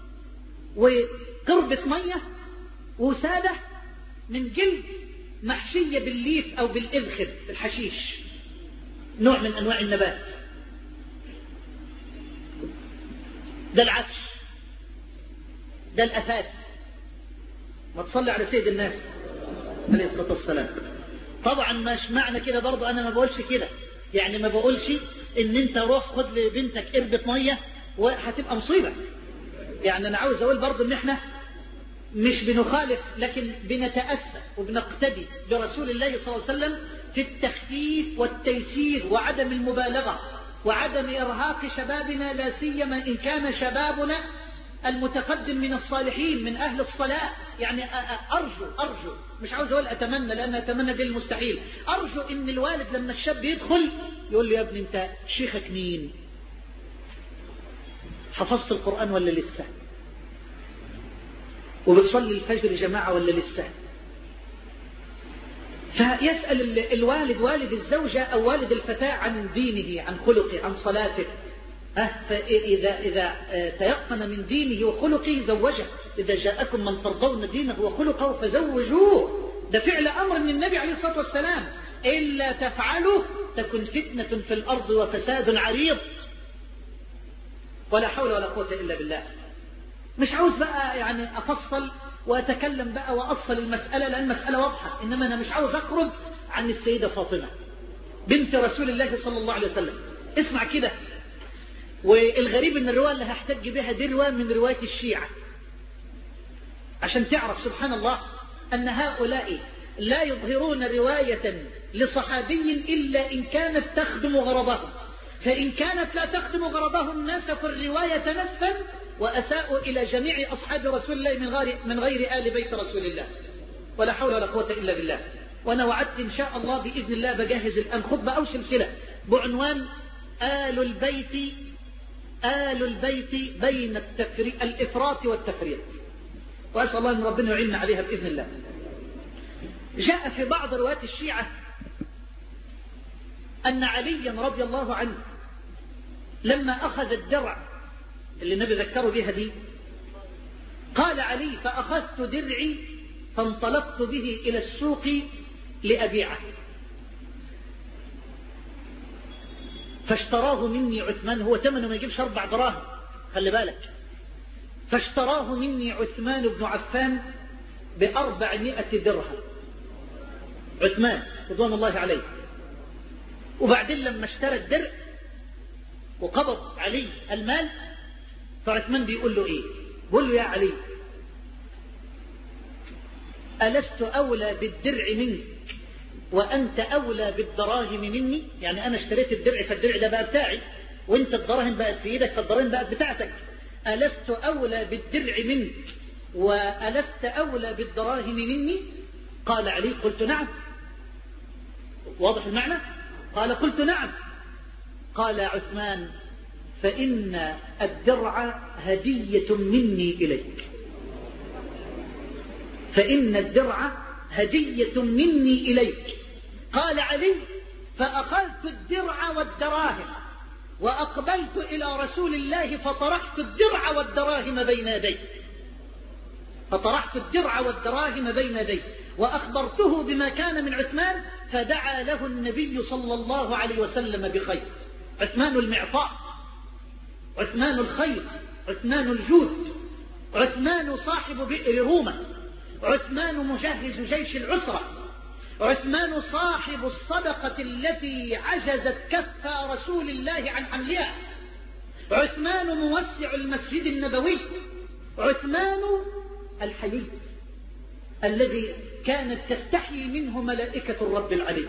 وقربة مية، وسادة من جلد محشية بالليف أو بالإذخر الحشيش، نوع من أنواع النبات. ده العفش، ده الأثاث. ما تصلي على سيد الناس عليه الصلاة والسلام. طبعا مش معنى كده برضو، أنا ما بقولش كده، يعني ما بقولش إن أنت روح خد لبنتك قربة مية وهتبقى مصيبة. يعني أنا عاوز أقول برضو إن إحنا مش بنخالف، لكن بنتأسى وبنقتدي برسول الله صلى الله عليه وسلم في التخفيف والتيسير وعدم المبالغة وعدم إرهاق شبابنا، لا سيما إن كان شبابنا المتقدم من الصالحين من أهل الصلاة. يعني أرجو أرجو مش عاوز أقول أتمنى، لأن أتمنى دي المستحيل، أرجو إن الوالد لما الشاب يدخل يقول له يا ابني أنت شيخك مين؟ حفظت القرآن ولا لسه؟ وبتصلي الفجر جماعة ولا لسه؟ فيسأل الوالد والد الزوجة أو والد الفتاة عن دينه، عن خلقه، عن صلاته. فإذا إذا تيقن من دينه وخلقه زوجه. إذا جاءكم من ترضون دينه وخلقه فزوجوه. ده فعل أمر من النبي عليه الصلاة والسلام. إلا تفعلوا تكن فتنة في الأرض وفساد عريض. ولا حول ولا قوة إلا بالله. مش عاوز بقى يعني أفصل وأتكلم بقى وأصل المسألة، لأن المسألة واضحة، إنما أنا مش عاوز أخرج عن السيدة فاطمة بنت رسول الله صلى الله عليه وسلم. اسمع كده، والغريب ان الرواية اللي هحتج بها دي رواية من رواية الشيعة، عشان تعرف سبحان الله أن هؤلاء لا يظهرون رواية لصحابي إلا إن كانت تخدم غرضهم، فإن كانت لا تخدم غرضهم نسفوا الرواية نسفا وأساءوا إلى جميع أصحاب رسول الله من غير, من غير آل بيت رسول الله. ولا حول ولا قوة إلا بالله. وأنا وعدت إن شاء الله بإذن الله بجهز الآن خطبة أو سلسلة بعنوان آل البيت آل البيت بين التفري... الإفراط والتفريط، وأسأل الله أن ربنا يعيننا عليها بإذن الله. جاء في بعض روايات الشيعة أن عليا رضي الله عنه لما أخذ الدرع اللي النبي ذكروا بها دي، قال علي فأخذت درعي فانطلقت به إلى السوق لأبيعه، فاشتراه مني عثمان، هو ثمنه ما يجيبش أربع دراهم خلي بالك، فاشتراه مني عثمان بن عفان بأربعمائة درهم، عثمان رضوان الله عليه. وبعدين لما اشترى الدرع وقبض علي المال، فعثمان بيقول له ايه؟ بيقول له يا علي ألست أولى بالدرع منك وأنت أولى بالدراهم مني؟ يعني أنا اشتريت الدرع فالدرع ده بقى بتاعي، وانت الدراهم بقت في ايدك فالدراهم بقت بتاعتك. ألست أولى بالدرع منك وألست أولى بالدراهم مني؟ قال علي قلت نعم. واضح المعنى؟ قال قلت نعم. قال عثمان فإن الدرع هدية مني إليك، فإن الدرع هدية مني إليك. قال علي فأخذت الدرع والدراهم وأقبلت إلى رسول الله فطرحت الدرع والدراهم بين يدي، فطرحت الدرع والدراهم بين يدي وأخبرته بما كان من عثمان، فدعا له النبي صلى الله عليه وسلم بخير. عثمان المعطاء، عثمان الخير، عثمان الجود، عثمان صاحب بئر رومة، عثمان مجهز جيش العسرة، عثمان صاحب الصدقة التي عجزت كف رسول الله عن حملها، عثمان موسع المسجد النبوي، عثمان الحيي الذي كانت تستحي منه ملائكة الرب العلي،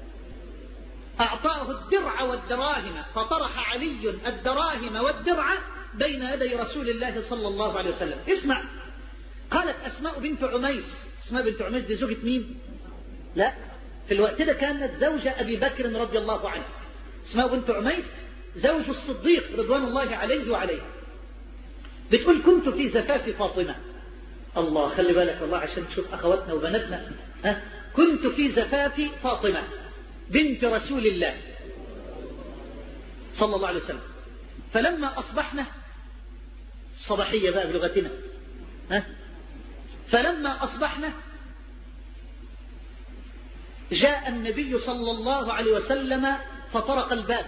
أعطاه الدرع والدراهم، فطرح علي الدراهم والدرع بين يدي رسول الله صلى الله عليه وسلم. اسمع، قالت أسماء بنت عميس، أسماء بنت عميس دي زوجة مين؟ لا، في الوقت ده كانت زوجة أبي بكر رضي الله عنه. أسماء بنت عميس زوج الصديق رضوان الله عليه وعليه. بتقول كنت في زفاف فاطمة. الله، خلي بالك والله عشان تشوف أخواتنا وبناتنا. ها؟ كنت في زفاف فاطمة بنت رسول الله صلى الله عليه وسلم، فلما أصبحنا صباحية بقى بلغتنا، ها؟ فلما أصبحنا جاء النبي صلى الله عليه وسلم فطرق الباب،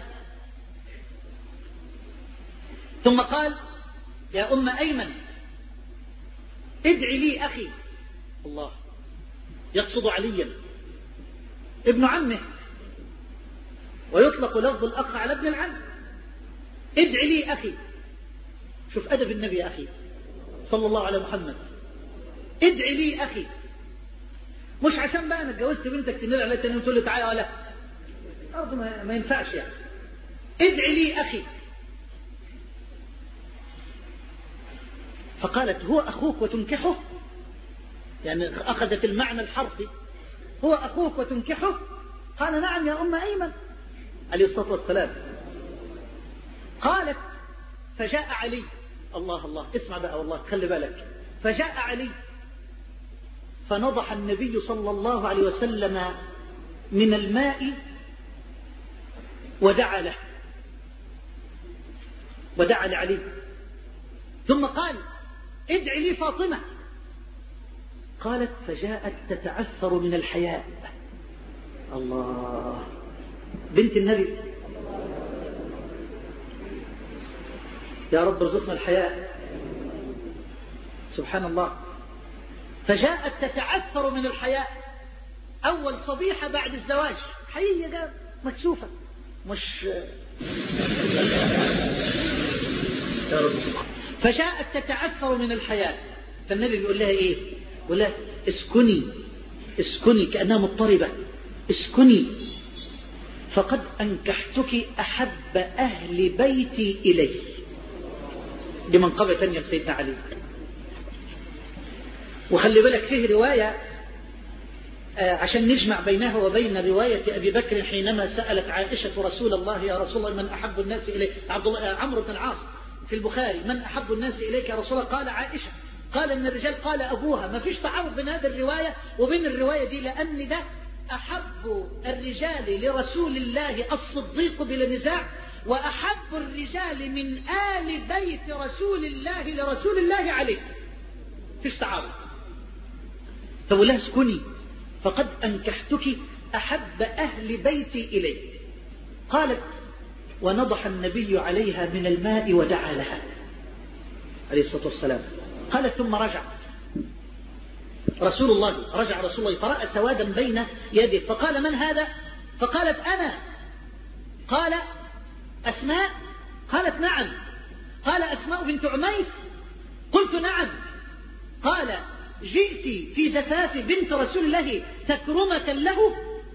ثم قال يا أم أيمن ادعي لي أخي. الله، يقصد عليا ابن عمه، ويطلق لفظ الأخ على ابن العم. ادعي لي أخي. شوف أدب النبي يا أخي صلى الله على محمد. ادعي لي أخي، مش عشان بقى أنا اتجوزت بنتك تنال عليها تاني وتقول لي تعالى ولا أرض، ما, ما ينفعش يعني. ادعي لي أخي. فقالت هو أخوك وتنكحه؟ يعني أخذت المعنى الحرفي، هو أخوك وتنكحه؟ قال نعم يا أم أيمن عليه الصلاة والسلام. قالت فجاء علي. الله الله، اسمع بقى والله، خلي بالك. فجاء علي فنضح النبي صلى الله عليه وسلم من الماء ودعا له، ودعا لعلي، ثم قال ادعي لي فاطمة. قالت فجاءت تتعثر من الحياء. الله، بنت النبي، يا رب ارزقنا الحياء، سبحان الله. فجاءت تتعثر من الحياء، أول صبيحة بعد الزواج، حقيقة جاب مكسوفة، مش يا رب. فجاءت تتعثر من الحياء، فالنبي بيقول لها ايه؟ يقول لها اسكني اسكني، كأنها مضطربة، اسكني فقد أنكحتك أحب أهل بيتي إلي. دي منقبة ثانية لسيدنا علي. وخلي بالك فيه رواية آه عشان نجمع بينها وبين رواية أبي بكر حينما سألت عائشة رسول الله يا رسول الله من أحب الناس إليك، عبد الله عمرو بن العاص في البخاري، من أحب الناس إليك يا رسول الله؟ قال عائشة. قال من الرجال؟ قال أبوها. ما فيش تعارض بين هذه الرواية وبين الرواية دي، لأن ده أحب الرجال لرسول الله الصديق بلا نزاع، وأحب الرجال من آل بيت رسول الله لرسول الله عليه. فيش تعارض. فقال لها اسكني فقد أنكحتك أحب أهل بيتي إلي. قالت ونضح النبي عليها من الماء ودعا لها عليه الصلاة والسلام. قالت ثم رجع رسول الله، رجع رسول الله فرأى سوادا بين يده، فقال من هذا؟ فقالت أنا. قال أسماء؟ قالت نعم. قال أسماء بنت عميس؟ قلت نعم. قال جئت في زفاف بنت رسول الله تكرمة له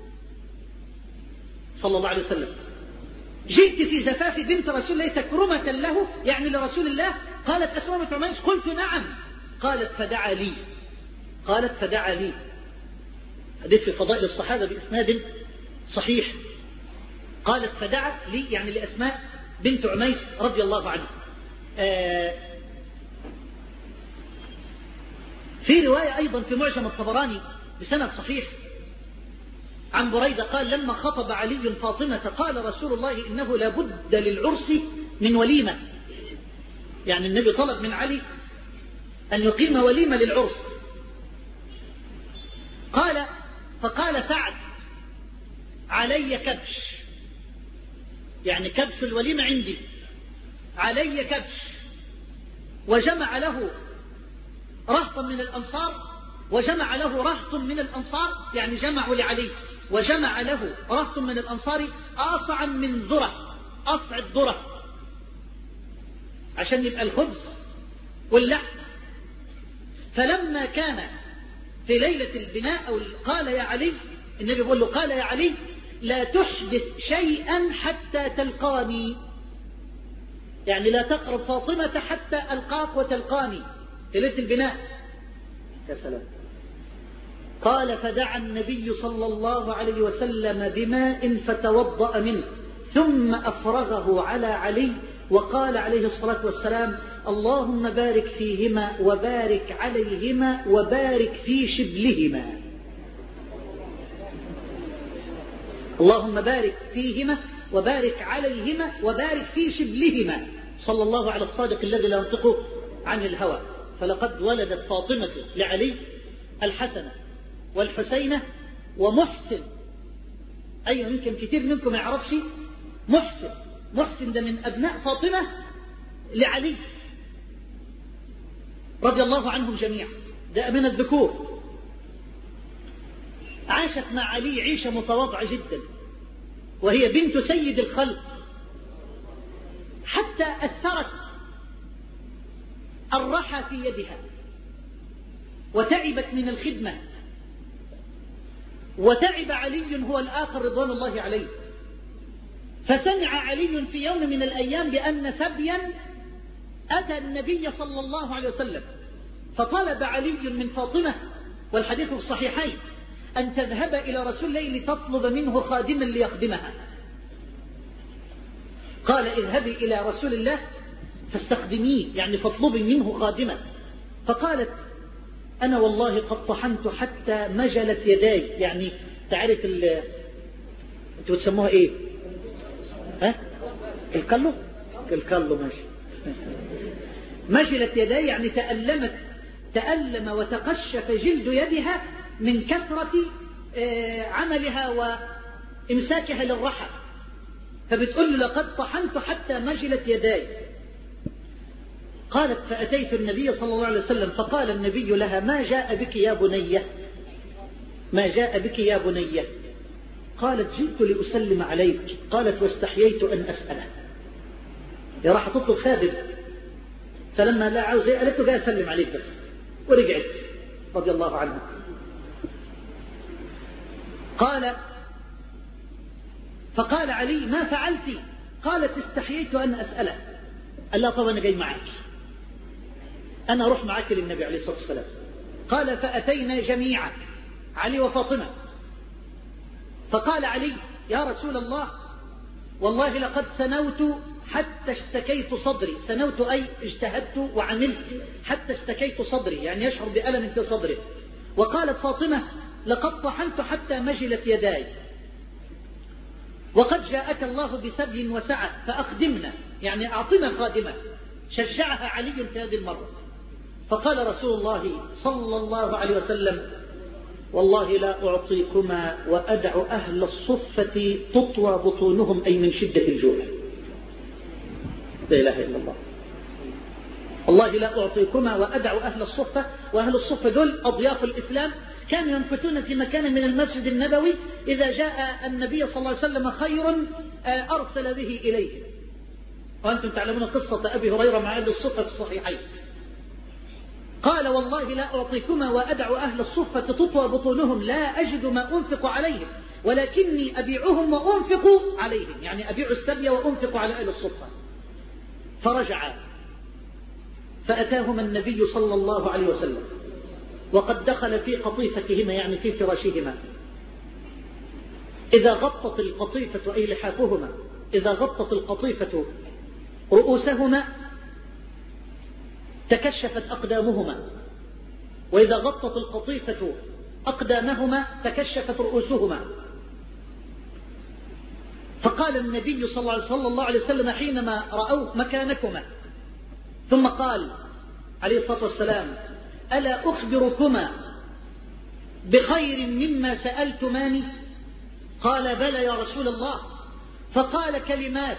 صلى الله عليه وسلم، جئت في زفاف بنت رسول الله تكرمة له يعني لرسول الله؟ قالت أسماء بنت عميس قلت نعم. قالت فدعا لي، قالت فدعا لي. حديث في فضائل الصحابة بإسناد صحيح. قالت فدعا لي يعني لأسماء بنت عميس رضي الله عنها. آه في رواية أيضا في معجم الطبراني بسند صحيح عن بريدة قال لما خطب علي فاطمة قال رسول الله إنه لابد للعرس من وليمة، يعني النبي طلب من علي أن يقيم وليمة للعرس. قال فقال سعد علي كبش، يعني كبش الوليمة عندي، علي كبش. وجمع له رهطا من الأنصار وجمع له رهط من الأنصار، يعني جمعوا لعلي وجمع له رهط من الأنصار آصعا من ذرة، أصع الذرة عشان يبقى الخبز واللحم. فلما كان في ليلة البناء أو قال يا علي، النبي يقول له قال يا علي لا تحدث شيئا حتى تلقاني، يعني لا تقرب فاطمة حتى ألقاك وتلقاني في ليلة البناء. يا سلام. قال فدعا النبي صلى الله عليه وسلم بماء فتوضأ منه ثم أفرغه على علي وقال عليه الصلاة والسلام اللهم بارك فيهما وبارك عليهما وبارك في شبلهما. اللهم بارك فيهما وبارك عليهما وبارك في شبلهما، صلى الله على الصادق الذي لا ينطق عن الهوى. فلقد ولدت فاطمة لعلي الحسن والحسين ومحسن. أيوة يمكن كتير منكم ما يعرفش محسن. محسن ده من أبناء فاطمة لعلي رضي الله عنهم جميعا، ده من الذكور. عاشت مع علي عيشة متواضعة جدا، وهي بنت سيد الخلق، حتى أثرت الرحى في يدها وتعبت من الخدمة، وتعب علي هو الآخر رضوان الله عليه. فسمع علي في يوم من الأيام بأن سبيا أتى النبي صلى الله عليه وسلم، فطلب علي من فاطمة والحديث في الصحيحين أن تذهب إلى رسول الله لتطلب منه خادما ليخدمها. قال اذهبي إلى رسول الله فاستخدميه، يعني فاطلبي منه خادما. فقالت أنا والله قد طحنت حتى مجلت يداي، يعني تعرف ال انتوا بتسموها ايه؟ ها؟ الكلو؟ الكلو ماشي. مجلت يداي يعني تألمت، تألم وتقشف جلد يدها من كثرة عملها وإمساكها للرحى. فبتقول لقد طحنت حتى مجلت يداي. قالت فأتيت النبي صلى الله عليه وسلم فقال النبي لها ما جاء بك يا بنية، ما جاء بك يا بنية؟ قالت جئت لأسلم عليك. قالت واستحييت أن أسأله، يا راح تطلب خادم. فلما لا عاوز قالت له جاء أسلم عليك بس، ورجعت رضي الله عنها. قال فقال علي ما فعلت؟ قالت استحييت أن أسأله. قال لا طبعا أنا جاي معك، أنا أروح معك للنبي عليه الصلاة والسلام. قال فأتينا جميعا علي وفاطمة، فقال علي يا رسول الله والله لقد سنوت حتى اشتكيت صدري. سنوت أي اجتهدت وعملت حتى اشتكيت صدري، يعني يشعر بألم في صدره. وقالت فاطمة لقد طحنت حتى مجلت يداي، وقد جاءك الله بسبي وسعة فأخدمنا، يعني أعطنا خادمة. شجعها علي في هذه المرة. فقال رسول الله صلى الله عليه وسلم والله لا أعطيكما وأدع أهل الصفة تطوى بطونهم، أي من شدة الجوع. لا إله إلا الله. والله لا أعطيكما وأدع أهل الصفة. وأهل الصفة دول أضياف الإسلام، كانوا ينفتون في مكان من المسجد النبوي إذا جاء النبي صلى الله عليه وسلم خير أرسل به إليه. وأنتم تعلمون قصة أبي هريرة مع أهل الصفة في الصحيحين. قال والله لا أعطيكما وأدع أهل الصفة تطوى بطونهم، لا أجد ما أنفق عليهم ولكني أبيعهم وأنفق عليهم، يعني أبيع السبي وأنفق على أهل الصفة. فرجعا فأتاهما النبي صلى الله عليه وسلم وقد دخل في قطيفتهما، يعني في فراشهما. إذا غطت القطيفة أي لحافهما، إذا غطت القطيفة رؤوسهما تكشفت أقدامهما، وإذا غطت القطيفة أقدامهما تكشفت رؤوسهما. فقال النبي صلى الله عليه وسلم حينما رأوا مكانكما، ثم قال عليه الصلاة والسلام ألا أخبركما بخير مما سألتماني؟ قال بلى يا رسول الله. فقال كلمات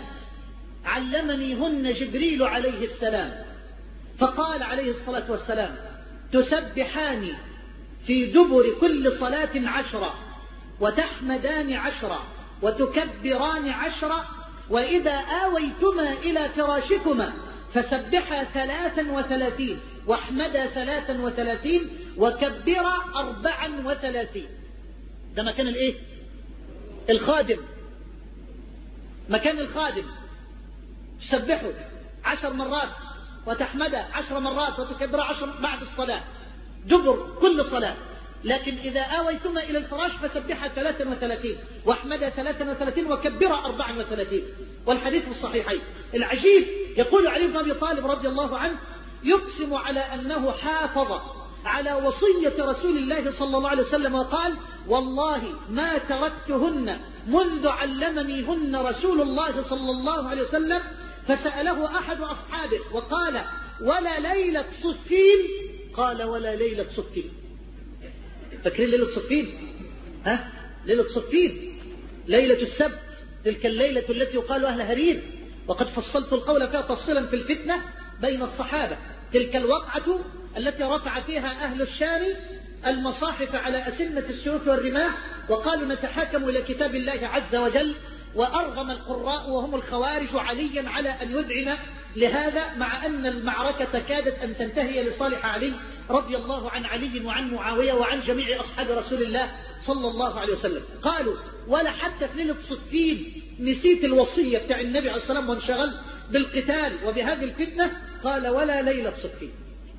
علمنيهن جبريل عليه السلام. فقال عليه الصلاة والسلام تسبحان في دبر كل صلاة عشرة، وتحمدان عشرة، وتكبران عشرة، وإذا آويتما إلى فراشكما فسبحا ثلاثا وثلاثين، واحمدا ثلاثا وثلاثين، وكبرا أربعا وثلاثين. ده مكان الإيه؟ الخادم. مكان الخادم تسبحه عشر مرات، وتحمده عشر مرات، وتكبر عشر بعد الصلاة دبر كل صلاة. لكن إذا آويتما إلى الفراش فسبحها ثلاثا وثلاثين، واحمدها ثلاثا وثلاثين، وكبرها أربعا وثلاثين. والحديث في الصحيحين. العجيب يقول علي بن أبي طالب رضي الله عنه يقسم على أنه حافظ على وصية رسول الله صلى الله عليه وسلم، وقال: والله ما تركتهن منذ علمنيهن رسول الله صلى الله عليه وسلم. فسأله أحد أصحابه وقال: ولا ليلة صفين؟ قال: ولا ليلة صفين. فاكرين ليلة صفين؟ ها؟ ليلة صفين ليلة السبت، تلك الليلة التي يقال أهل هرير، وقد فصلت القول فيها تفصيلا في الفتنة بين الصحابة. تلك الوقعة التي رفع فيها أهل الشام المصاحف على أسنة السيوف والرماح، وقالوا نتحاكم إلى كتاب الله عز وجل، وأرغم القراء وهم الخوارج عليا على أن يذعن لهذا، مع أن المعركة كادت أن تنتهي لصالح علي رضي الله عن علي وعن معاوية وعن جميع أصحاب رسول الله صلى الله عليه وسلم. قالوا: ولا حتى في ليلة صفين نسيت الوصية بتاع النبي عليه الصلاة والسلام وانشغلت بالقتال وبهذه الفتنة؟ قال: ولا ليلة صفين.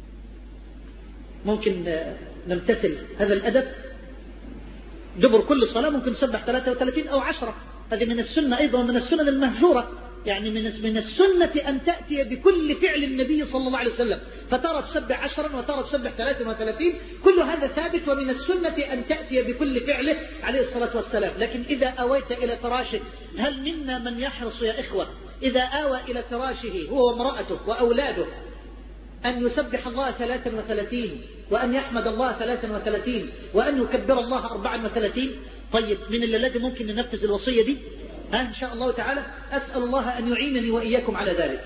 ممكن نمتثل هذا الأدب؟ دبر كل صلاة ممكن نسبح ثلاثة وثلاثين أو عشرة. هذه من السنة أيضا، من السنن المهجورة، يعني من من السنة أن تأتي بكل فعل النبي صلى الله عليه وسلم، فترى تسبح عشرا وترى تسبح ثلاثة وثلاثين، كل هذا ثابت، ومن السنة أن تأتي بكل فعله عليه الصلاة والسلام. لكن إذا أويت إلى فراشك، هل منا من يحرص يا إخوة إذا آوى إلى فراشه هو وامرأته وأولاده أن يسبح الله ثلاثا وثلاثين، وأن يحمد الله ثلاثا وثلاثين، وأن يكبر الله أربعا وثلاثين؟ طيب، من الذي ممكن ننفذ الوصية دي؟ ها إن شاء الله تعالى. أسأل الله أن يعينني وإياكم على ذلك.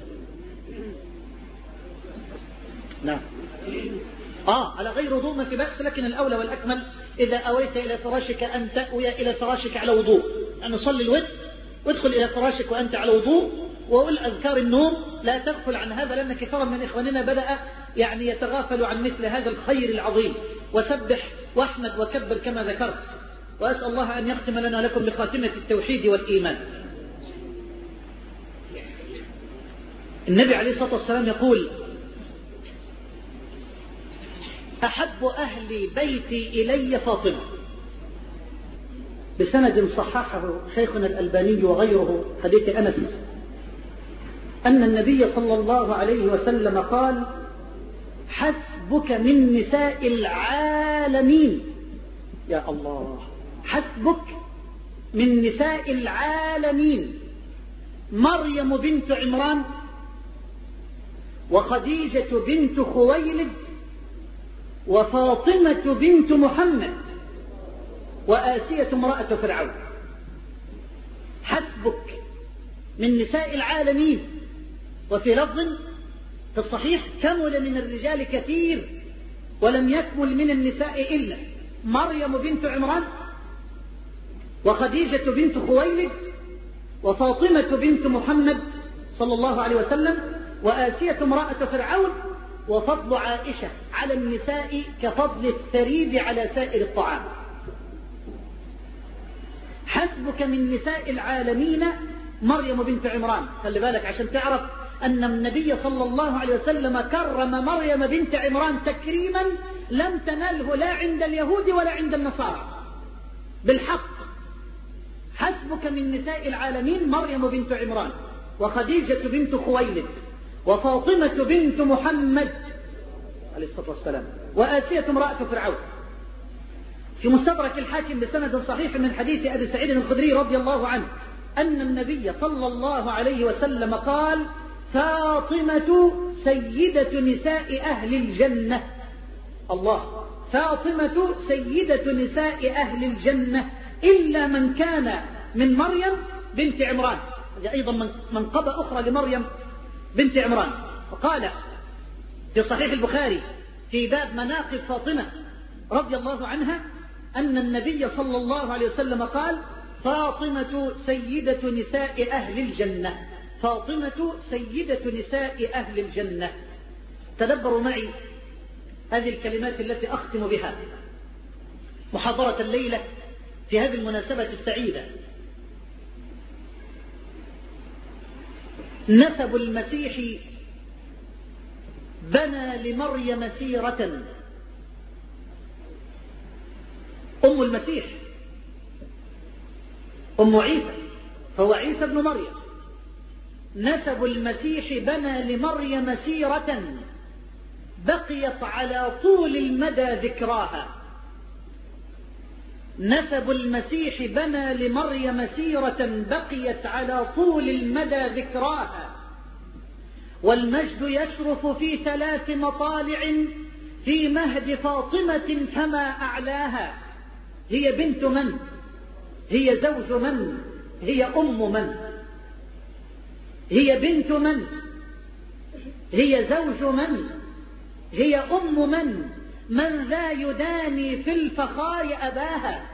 نعم. آه على غير وضوء ما في بأس، لكن الأولى والأكمل إذا أويت إلى فراشك أن تأوي إلى فراشك على وضوء، أن يعني صلي الوتر وادخل إلى فراشك وأنت على وضوء، وقل أذكار النوم، لا تغفل عن هذا، لأن كثيرا من إخواننا بدأ يعني يتغافل عن مثل هذا الخير العظيم. وسبح واحمد وكبر كما ذكرت، وأسأل الله أن يختم لنا لكم بخاتمة التوحيد والإيمان. النبي عليه الصلاة والسلام يقول: أحب أهل بيتي إلي فاطمة، بسند صححه شيخنا الألباني وغيره، حديث أنس أن النبي صلى الله عليه وسلم قال: حسبك من نساء العالمين، يا الله، حسبك من نساء العالمين مريم بنت عمران، وخديجة بنت خويلد، وفاطمة بنت محمد، وآسية امرأة فرعون. حسبك من نساء العالمين. وفي لفظ في الصحيح: كمل من الرجال كثير ولم يكمل من النساء إلا مريم بنت عمران، وخديجة بنت خويلد، وفاطمة بنت محمد صلى الله عليه وسلم، وآسية امرأة فرعون. وفضل عائشة على النساء كفضل الثريد على سائر الطعام. حسبك من نساء العالمين مريم بنت عمران. خلي بالك عشان تعرف أن النبي صلى الله عليه وسلم كرم مريم بنت عمران تكريما لم تنله لا عند اليهود ولا عند النصارى بالحق. حسبك من نساء العالمين مريم بنت عمران، وخديجة بنت خويلد، وفاطمة بنت محمد عليه الصلاة والسلام، وآسية امرأة فرعون. في مستدرك الحاكم بسند صحيح من حديث أبي سعيد الخدري رضي الله عنه أن النبي صلى الله عليه وسلم قال: فاطمة سيدة نساء أهل الجنة. الله، فاطمة سيدة نساء أهل الجنة إلا من كان من مريم بنت عمران. أيضا منقبة أخرى لمريم بنت عمران. وقال في صحيح البخاري في باب مناقب فاطمة رضي الله عنها أن النبي صلى الله عليه وسلم قال: فاطمة سيدة نساء أهل الجنة، فاطمة سيدة نساء أهل الجنة. تدبروا معي هذه الكلمات التي أختم بها محاضرة الليلة في هذه المناسبة السعيدة. نسب المسيح بنى لمريم سيرة. أم المسيح أم عيسى، فهو عيسى ابن مريم. نسب المسيح بنى لمريم سيرة بقيت على طول المدى ذكراها. نسب المسيح بنى لمريم سيرة بقيت على طول المدى ذكراها. والمجد يشرف في ثلاث مطالع في مهد فاطمة فما أعلاها. هي بنت من؟ هي زوج من؟ هي أم من؟ هي بنت من؟ هي زوج من؟ هي أم من؟ من ذا يداني في الفخار أباها.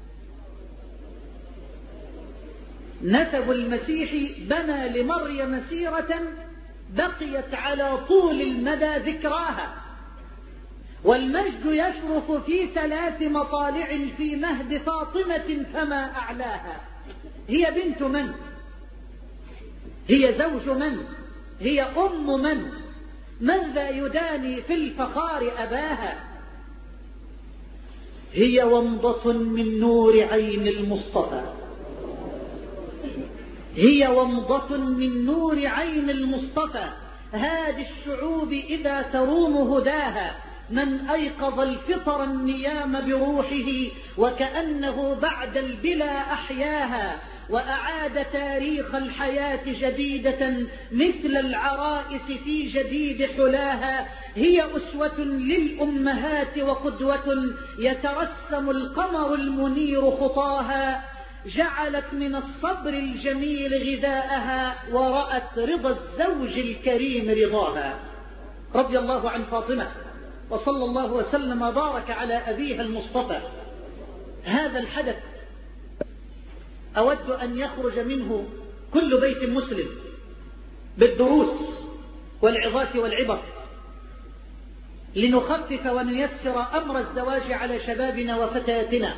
نسب المسيح بنى لمريم سيرة بقيت على طول المدى ذكراها. والمجد يشرف في ثلاث مطالع في مهد فاطمة فما أعلاها. هي بنت من؟ هي زوج من؟ هي أم من؟ من ذا يداني في الفخار أباها. هي ومضة من نور عين المصطفى، هي ومضة من نور عين المصطفى، هادي الشعوب إذا تروم هداها. من أيقظ الفطر النيام بروحه وكأنه بعد البلا أحياها، وأعاد تاريخ الحياة جديدة مثل العرائس في جديد حلاها. هي أسوة للأمهات وقدوة يترسم القمر المنير خطاها. جعلت من الصبر الجميل غذاءها ورأت رضا الزوج الكريم رضاها. رضي الله عن فاطمة، وصلى الله وسلم وبارك على أبيها المصطفى. هذا الحدث أود أن يخرج منه كل بيت مسلم بالدروس والعظات والعبر، لنخفف ونيسر أمر الزواج على شبابنا وفتياتنا.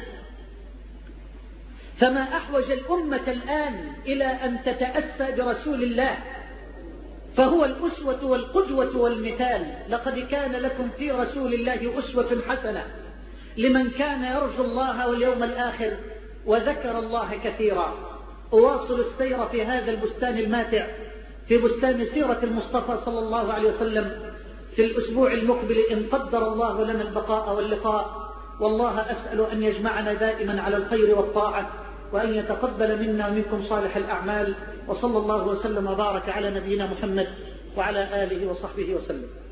فما أحوج الأمة الآن إلى أن تتأسى برسول الله، فهو الأسوة والقدوة والمثال. لقد كان لكم في رسول الله أسوة حسنة لمن كان يرجو الله واليوم الآخر وذكر الله كثيرا. أواصل السير في هذا البستان الماتع، في بستان سيرة المصطفى صلى الله عليه وسلم، في الأسبوع المقبل إن قدر الله لنا البقاء واللقاء. والله أسأل أن يجمعنا دائما على الخير والطاعة، وأن يتقبل منا ومنكم صالح الأعمال. وصلى الله وسلم وبارك على نبينا محمد وعلى آله وصحبه وسلم.